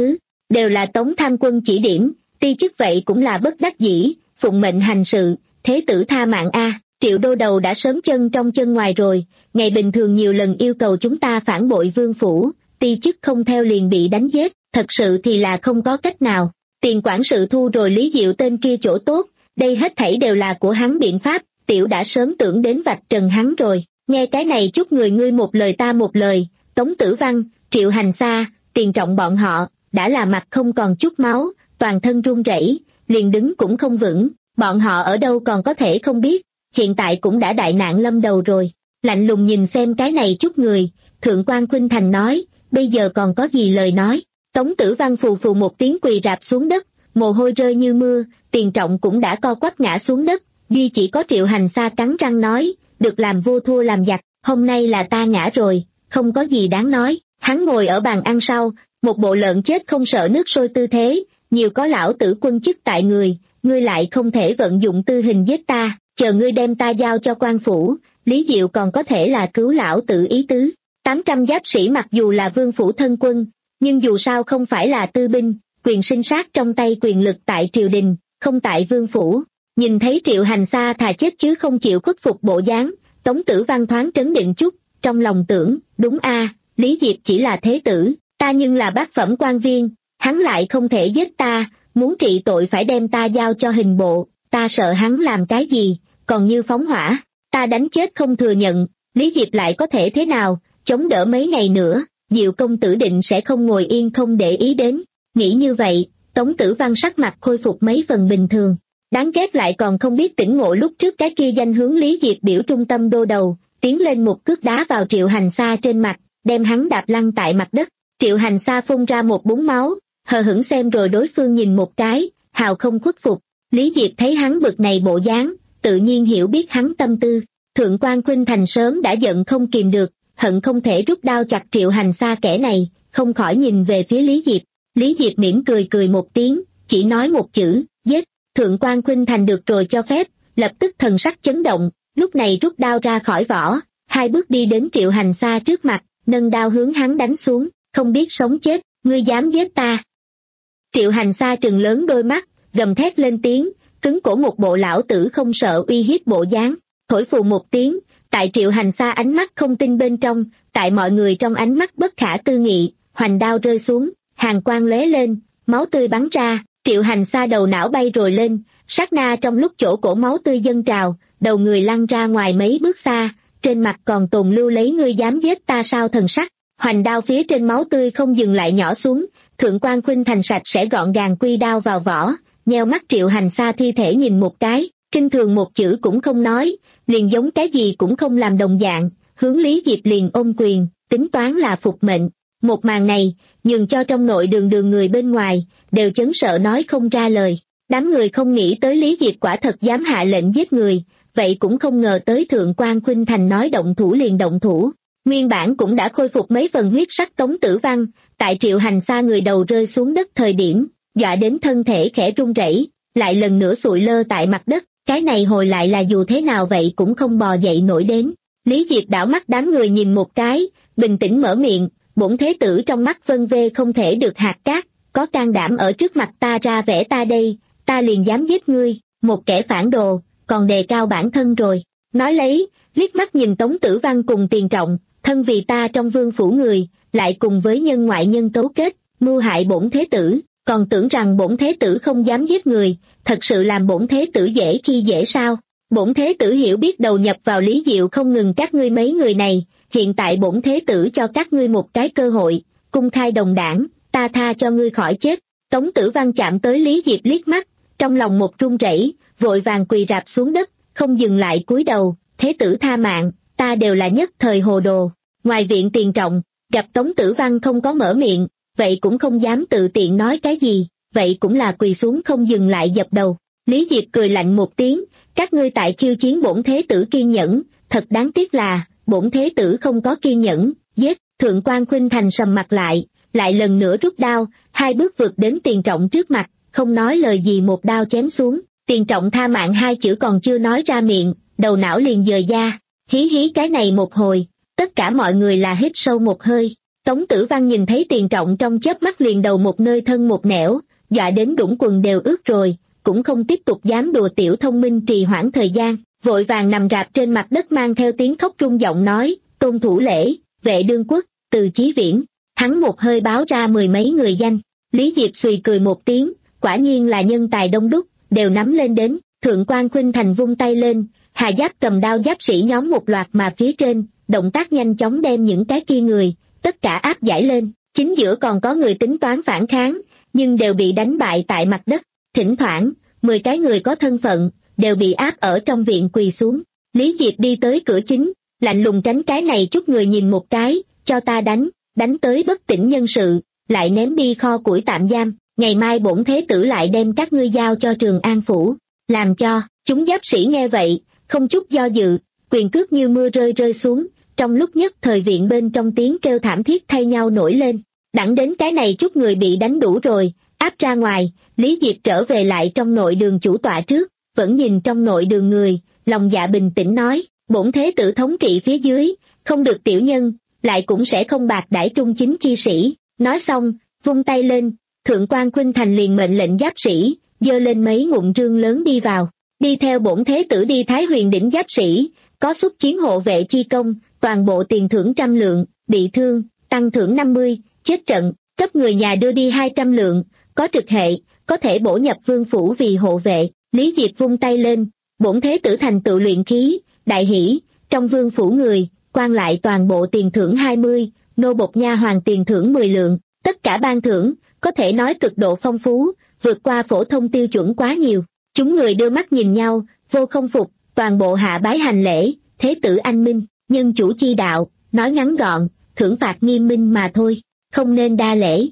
đều là Tống Tham Quân chỉ điểm, ti chức vậy cũng là bất đắc dĩ, phụng mệnh hành sự, thế tử tha mạng a. Triệu đô đầu đã sớm chân trong chân ngoài rồi, ngày bình thường nhiều lần yêu cầu chúng ta phản bội vương phủ, ti chức không theo liền bị đánh giết, thật sự thì là không có cách nào. Tiền quản sự thu rồi Lý Diệu tên kia chỗ tốt, đây hết thảy đều là của hắn biện pháp, tiểu đã sớm tưởng đến vạch trần hắn rồi. Nghe cái này chút người ngươi một lời ta một lời, Tống Tử Văn, Triệu Hành Sa, Tiền Trọng bọn họ, đã là mặt không còn chút máu, toàn thân run rẩy, liền đứng cũng không vững, bọn họ ở đâu còn có thể không biết, hiện tại cũng đã đại nạn lâm đầu rồi. Lạnh lùng nhìn xem cái này chút người, Thượng quan Khuynh Thành nói, bây giờ còn có gì lời nói. Tống Tử Văn phù phù một tiếng quỳ rạp xuống đất, mồ hôi rơi như mưa, Tiền Trọng cũng đã co quắp ngã xuống đất, duy chỉ có Triệu Hành Sa cắn răng nói, được làm vua thua làm giặc, hôm nay là ta ngã rồi, không có gì đáng nói. Hắn ngồi ở bàn ăn sau, một bộ lợn chết không sợ nước sôi tư thế, nhiều có lão tử quân chức tại người, ngươi lại không thể vận dụng tư hình giết ta, chờ ngươi đem ta giao cho quan phủ, Lý Diệu còn có thể là cứu lão tử ý tứ. tám trăm giáp sĩ mặc dù là vương phủ thân quân, nhưng dù sao không phải là tư binh, quyền sinh sát trong tay, quyền lực tại triều đình, không tại vương phủ. Nhìn thấy Triệu Hành Sa thà chết chứ không chịu khuất phục bộ dáng, Tống Tử Văn thoáng trấn định chút, trong lòng tưởng, đúng a, Lý Diệp chỉ là thế tử, ta nhưng là bát phẩm quan viên, hắn lại không thể giết ta, muốn trị tội phải đem ta giao cho hình bộ, ta sợ hắn làm cái gì, còn như phóng hỏa, ta đánh chết không thừa nhận, Lý Diệp lại có thể thế nào, chống đỡ mấy ngày nữa, Diệu công tử định sẽ không ngồi yên không để ý đến. Nghĩ như vậy, Tống Tử Văn sắc mặt khôi phục mấy phần bình thường. Đáng ghét lại còn không biết tỉnh ngộ lúc trước cái kia danh hướng Lý Diệp biểu trung tâm đô đầu, tiến lên một cước đá vào Triệu Hành Sa trên mặt, đem hắn đạp lăn tại mặt đất. Triệu Hành Sa phun ra một búng máu, hờ hững xem rồi đối phương nhìn một cái, hào không khuất phục. Lý Diệp thấy hắn bực này bộ dáng, tự nhiên hiểu biết hắn tâm tư. Thượng quan Khuynh Thành sớm đã giận không kìm được, hận không thể rút đao chặt Triệu Hành Sa kẻ này, không khỏi nhìn về phía Lý Diệp. Lý Diệp mỉm cười cười một tiếng, chỉ nói một chữ, giết. Thượng quan Khuynh Thành được rồi cho phép, lập tức thần sắc chấn động, lúc này rút đao ra khỏi vỏ, hai bước đi đến Triệu Hành Sa trước mặt, nâng đao hướng hắn đánh xuống, không biết sống chết, ngươi dám giết ta. Triệu Hành Sa trừng lớn đôi mắt, gầm thét lên tiếng, cứng cổ một bộ lão tử không sợ uy hiếp bộ dáng, thổi phù một tiếng, tại Triệu Hành Sa ánh mắt không tin bên trong, tại mọi người trong ánh mắt bất khả tư nghị, hoành đao rơi xuống, hàn quang lóe lên, máu tươi bắn ra. Triệu Hành Sa đầu não bay rồi lên, sát na trong lúc chỗ cổ máu tươi dâng trào, đầu người lăn ra ngoài mấy bước xa, trên mặt còn tồn lưu lấy ngươi dám giết ta sao thần sắc. Hoành đao phía trên máu tươi không dừng lại nhỏ xuống, Thượng quan Khuynh Thành sạch sẽ gọn gàng quy đao vào vỏ, nheo mắt Triệu Hành Sa thi thể nhìn một cái, kinh thường một chữ cũng không nói, liền giống cái gì cũng không làm đồng dạng, hướng Lý Diệp liền ôm quyền, tính toán là phục mệnh. Một màn này, nhường cho trong nội đường đường người bên ngoài, đều chấn sợ nói không ra lời. Đám người không nghĩ tới Lý Diệp quả thật dám hạ lệnh giết người, vậy cũng không ngờ tới Thượng quan Khuynh Thành nói động thủ liền động thủ. Nguyên bản cũng đã khôi phục mấy phần huyết sắc Tống Tử Văn, tại Triệu Hành Sa người đầu rơi xuống đất thời điểm, dọa đến thân thể khẽ run rẩy, lại lần nữa sụi lơ tại mặt đất, cái này hồi lại là dù thế nào vậy cũng không bò dậy nổi đến. Lý Diệp đảo mắt đám người nhìn một cái, bình tĩnh mở miệng, bổn thế tử trong mắt vân vê không thể được hạt cát, có can đảm ở trước mặt ta ra vẻ ta đây, ta liền dám giết ngươi, một kẻ phản đồ, còn đề cao bản thân rồi. Nói lấy, liếc mắt nhìn Tống Tử Văn cùng Tiền Trọng, thân vì ta trong vương phủ người, lại cùng với nhân ngoại nhân cấu kết, mưu hại bổn thế tử, còn tưởng rằng bổn thế tử không dám giết người, thật sự làm bổn thế tử dễ khi dễ sao. Bổn thế tử hiểu biết đầu nhập vào Lý Diệu không ngừng các ngươi mấy người này, hiện tại bổn thế tử cho các ngươi một cái cơ hội, cung khai đồng đảng, ta tha cho ngươi khỏi chết. Tống Tử Văn chạm tới Lý Diệp liếc mắt, trong lòng một run rẩy, vội vàng quỳ rạp xuống đất, không dừng lại cúi đầu, thế tử tha mạng, ta đều là nhất thời hồ đồ. Ngoài viện Tiền Trọng, gặp Tống Tử Văn không có mở miệng, vậy cũng không dám tự tiện nói cái gì, vậy cũng là quỳ xuống không dừng lại dập đầu. Lý Diệp cười lạnh một tiếng, các ngươi tại khiêu chiến bổn thế tử kiên nhẫn, thật đáng tiếc là, bổn thế tử không có kiên nhẫn, giết. Thượng quan Khuynh Thành sầm mặt lại, lại lần nữa rút đao, hai bước vượt đến Tiền Trọng trước mặt, không nói lời gì một đao chém xuống. Tiền Trọng tha mạng hai chữ còn chưa nói ra miệng, đầu não liền dời da, hí hí cái này một hồi, tất cả mọi người là hít sâu một hơi. Tống Tử Văn nhìn thấy Tiền Trọng trong chớp mắt liền đầu một nơi thân một nẻo, dọa đến đũng quần đều ướt rồi, cũng không tiếp tục dám đùa tiểu thông minh trì hoãn thời gian, vội vàng nằm rạp trên mặt đất mang theo tiếng khóc run giọng nói, Tôn Thủ Lễ, Vệ Đương Quốc, Từ Chí Viễn. Hắn một hơi báo ra mười mấy người danh. Lý Diệp xùy cười một tiếng, quả nhiên là nhân tài đông đúc, đều nắm lên đến. Thượng quan Khuynh Thành vung tay lên, Hà Giáp cầm đao giáp sĩ nhóm một loạt mà phía trên, động tác nhanh chóng đem những cái kia người, tất cả áp giải lên. Chính giữa còn có người tính toán phản kháng, nhưng đều bị đánh bại tại mặt đất. Thỉnh thoảng, mười cái người có thân phận, đều bị áp ở trong viện quỳ xuống. Lý Diệp đi tới cửa chính, lạnh lùng tránh cái này chút người nhìn một cái, cho ta đánh, đánh tới bất tỉnh nhân sự, lại ném đi kho củi tạm giam, ngày mai bổn thế tử lại đem các ngươi giao cho Trường An Phủ. Làm cho, chúng giáp sĩ nghe vậy, không chút do dự, quyền cước như mưa rơi rơi xuống, trong lúc nhất thời viện bên trong tiếng kêu thảm thiết thay nhau nổi lên. Đặng đến cái này chút người bị đánh đủ rồi, áp ra ngoài, Lý Diệp trở về lại trong nội đường chủ tọa trước, vẫn nhìn trong nội đường người, lòng dạ bình tĩnh nói, bổn thế tử thống trị phía dưới, không được tiểu nhân, lại cũng sẽ không bạc đãi trung chính chi sĩ. Nói xong, vung tay lên, Thượng quan Khuynh Thành liền mệnh lệnh giáp sĩ, giơ lên mấy ngụm rương lớn đi vào, đi theo bổn thế tử đi Thái Huyền đỉnh giáp sĩ, có xuất chiến hộ vệ chi công, toàn bộ tiền thưởng trăm lượng, bị thương, tăng thưởng năm mươi, chết trận, cấp người nhà đưa đi hai trăm lượng, có trực hệ, có thể bổ nhập vương phủ vì hộ vệ. Lý Diệp vung tay lên, bổn thế tử thành tựu luyện khí, đại hỷ, trong vương phủ người, quan lại toàn bộ tiền thưởng hai mươi, nô bộc nha hoàn tiền thưởng mười lượng, tất cả ban thưởng, có thể nói cực độ phong phú, vượt qua phổ thông tiêu chuẩn quá nhiều. Chúng người đưa mắt nhìn nhau, vô không phục, toàn bộ hạ bái hành lễ, thế tử anh minh, nhân chủ chi đạo, nói ngắn gọn, thưởng phạt nghiêm minh mà thôi, không nên đa lễ.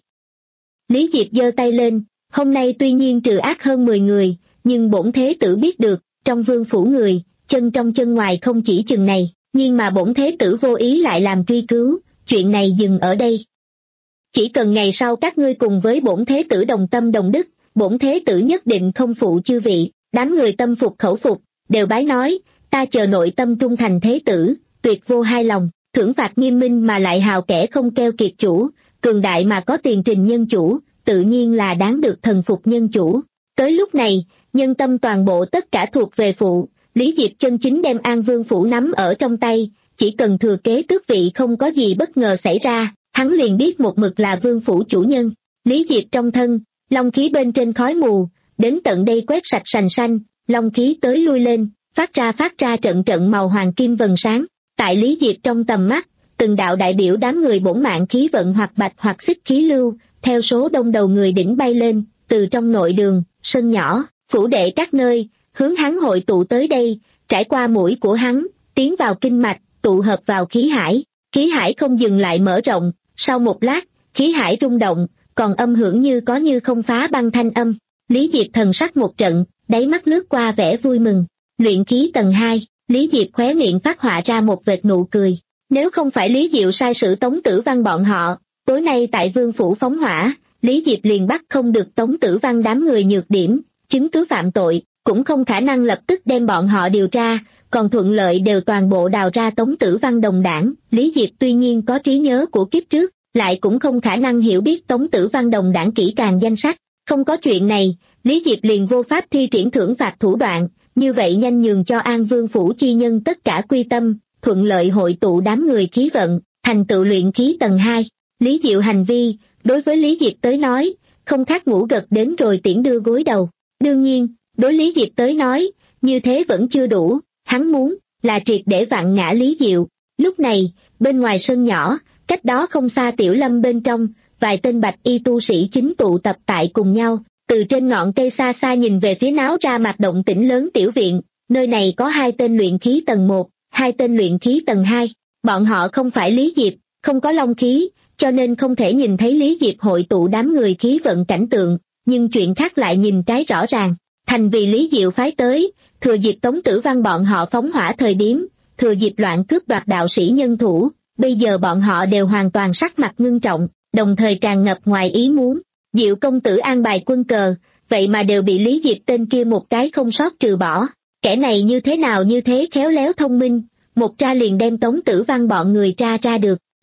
Lý Diệp giơ tay lên, hôm nay tuy nhiên trừ ác hơn mười người, nhưng bổn thế tử biết được, trong vương phủ người, chân trong chân ngoài không chỉ chừng này, nhưng mà bổn thế tử vô ý lại làm truy cứu, chuyện này dừng ở đây. Chỉ cần ngày sau các ngươi cùng với bổn thế tử đồng tâm đồng đức, bổn thế tử nhất định không phụ chư vị. Đám người tâm phục khẩu phục, đều bái nói, ta chờ nội tâm trung thành thế tử, tuyệt vô hai lòng, thưởng phạt nghiêm minh mà lại hào kẻ không keo kiệt chủ, cường đại mà có tiền trình nhân chủ, tự nhiên là đáng được thần phục nhân chủ. Tới lúc này, nhân tâm toàn bộ tất cả thuộc về phụ, Lý Diệp chân chính đem An Vương Phủ nắm ở trong tay, chỉ cần thừa kế tước vị không có gì bất ngờ xảy ra, hắn liền biết một mực là Vương Phủ chủ nhân. Lý Diệp trong thân, long khí bên trên khói mù, đến tận đây quét sạch sành xanh, long khí tới lui lên, phát ra phát ra trận trận màu hoàng kim vầng sáng. Tại Lý Diệp trong tầm mắt, từng đạo đại biểu đám người bổn mạng khí vận hoặc bạch hoặc xích khí lưu, theo số đông đầu người đỉnh bay lên, từ trong nội đường, sân nhỏ, phủ đệ các nơi, hướng hắn hội tụ tới đây, trải qua mũi của hắn, tiến vào kinh mạch, tụ hợp vào khí hải. Khí hải không dừng lại mở rộng, sau một lát, khí hải rung động, còn âm hưởng như có như không phá băng thanh âm. Lý Diệp thần sắc một trận, đáy mắt lướt qua vẻ vui mừng. Luyện khí tầng hai, Lý Diệp khóe miệng phát họa ra một vệt nụ cười. Nếu không phải Lý Diệu sai sử Tống Tử Văn bọn họ, tối nay tại Vương Phủ phóng hỏa, Lý Diệp liền bắt không được Tống Tử Văn đám người nhược điểm, chứng cứ phạm tội, cũng không khả năng lập tức đem bọn họ điều tra, còn thuận lợi đều toàn bộ đào ra Tống Tử Văn đồng đảng. Lý Diệp tuy nhiên có trí nhớ của kiếp trước, lại cũng không khả năng hiểu biết Tống Tử Văn đồng đảng kỹ càng danh sách. Không có chuyện này, Lý Diệp liền vô pháp thi triển thưởng phạt thủ đoạn, như vậy nhanh nhường cho An Vương Phủ chi nhân tất cả quy tâm, thuận lợi hội tụ đám người khí vận, thành tựu luyện khí tầng hai. Lý Diệu hành vi, đối với Lý Diệp tới nói, không khác ngủ gật đến rồi tiễn đưa gối đầu. Đương nhiên, đối Lý Diệp tới nói, như thế vẫn chưa đủ, hắn muốn là triệt để vặn ngã Lý Diệu. Lúc này, bên ngoài sân nhỏ, cách đó không xa Tiểu Lâm bên trong, vài tên bạch y tu sĩ chính tụ tập tại cùng nhau, từ trên ngọn cây xa xa nhìn về phía náo ra mặt động tĩnh lớn tiểu viện, nơi này có hai tên luyện khí tầng một, hai tên luyện khí tầng hai. Bọn họ không phải Lý Diệp, không có long khí, cho nên không thể nhìn thấy Lý Diệp hội tụ đám người khí vận cảnh tượng, nhưng chuyện khác lại nhìn cái rõ ràng. Thành vì Lý Diệu phái tới, thừa dịp Tống Tử Văn bọn họ phóng hỏa thời điểm, thừa dịp loạn cướp đoạt đạo sĩ nhân thủ, bây giờ bọn họ đều hoàn toàn sắc mặt ngưng trọng, đồng thời tràn ngập ngoài ý muốn. Diệu công tử an bài quân cờ, vậy mà đều bị Lý Diệp tên kia một cái không sót trừ bỏ. Kẻ này như thế nào như thế khéo léo thông minh, một tra liền đem Tống Tử Văn bọn người tra ra được.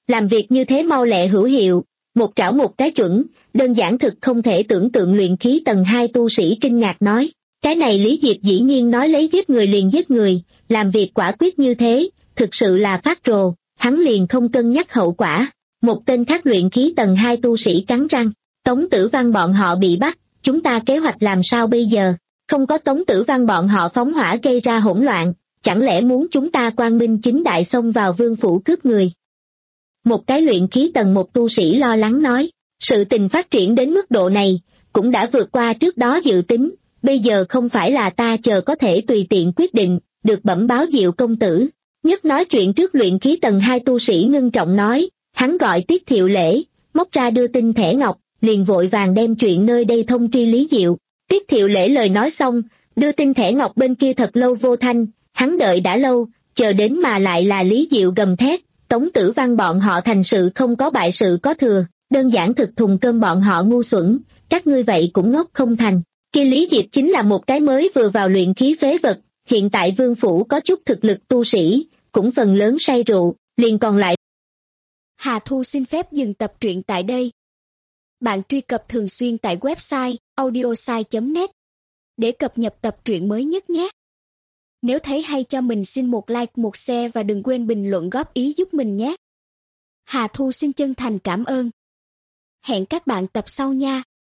làm việc như thế mau lẹ hữu hiệu, một trảo một cái chuẩn, đơn giản thực không thể tưởng tượng. Luyện khí tầng hai tu sĩ kinh ngạc nói, cái này Lý Diệp dĩ nhiên nói lấy giết người liền giết người, làm việc quả quyết như thế, thực sự là phát rồ, hắn liền không cân nhắc hậu quả. Một tên khác luyện khí tầng hai tu sĩ cắn răng, Tống Tử Văn bọn họ bị bắt, chúng ta kế hoạch làm sao bây giờ? Không có Tống Tử Văn bọn họ phóng hỏa gây ra hỗn loạn, chẳng lẽ muốn chúng ta quang minh chính đại xông vào vương phủ cướp người? Một cái luyện khí tầng một tu sĩ lo lắng nói, sự tình phát triển đến mức độ này, cũng đã vượt qua trước đó dự tính, bây giờ không phải là ta chờ có thể tùy tiện quyết định, được bẩm báo Diệu công tử. Nhất nói chuyện trước luyện khí tầng hai tu sĩ ngưng trọng nói, hắn gọi Tiết Thiệu Lễ, móc ra đưa tin thẻ ngọc, liền vội vàng đem chuyện nơi đây thông tri Lý Diệu. Tiết Thiệu Lễ lời nói xong, đưa tin thẻ ngọc bên kia thật lâu vô thanh, hắn đợi đã lâu, chờ đến mà lại là Lý Diệu gầm thét, Tống Tử Văn bọn họ thành sự không có bại sự có thừa, đơn giản thực thùng cơm bọn họ ngu xuẩn, các ngươi vậy cũng ngốc không thành. Kia Lý Diệp chính là một cái mới vừa vào luyện khí phế vật, hiện tại vương phủ có chút thực lực tu sĩ, cũng phần lớn say rượu, liền còn lại.
Hà Thu xin phép dừng tập truyện tại đây. Bạn truy cập thường xuyên tại website audiosai chấm net để cập nhật tập truyện mới nhất nhé. Nếu thấy hay cho mình xin một like, một share và đừng quên bình luận góp ý giúp mình nhé. Hà Thu xin chân thành cảm ơn. Hẹn các bạn tập sau nha.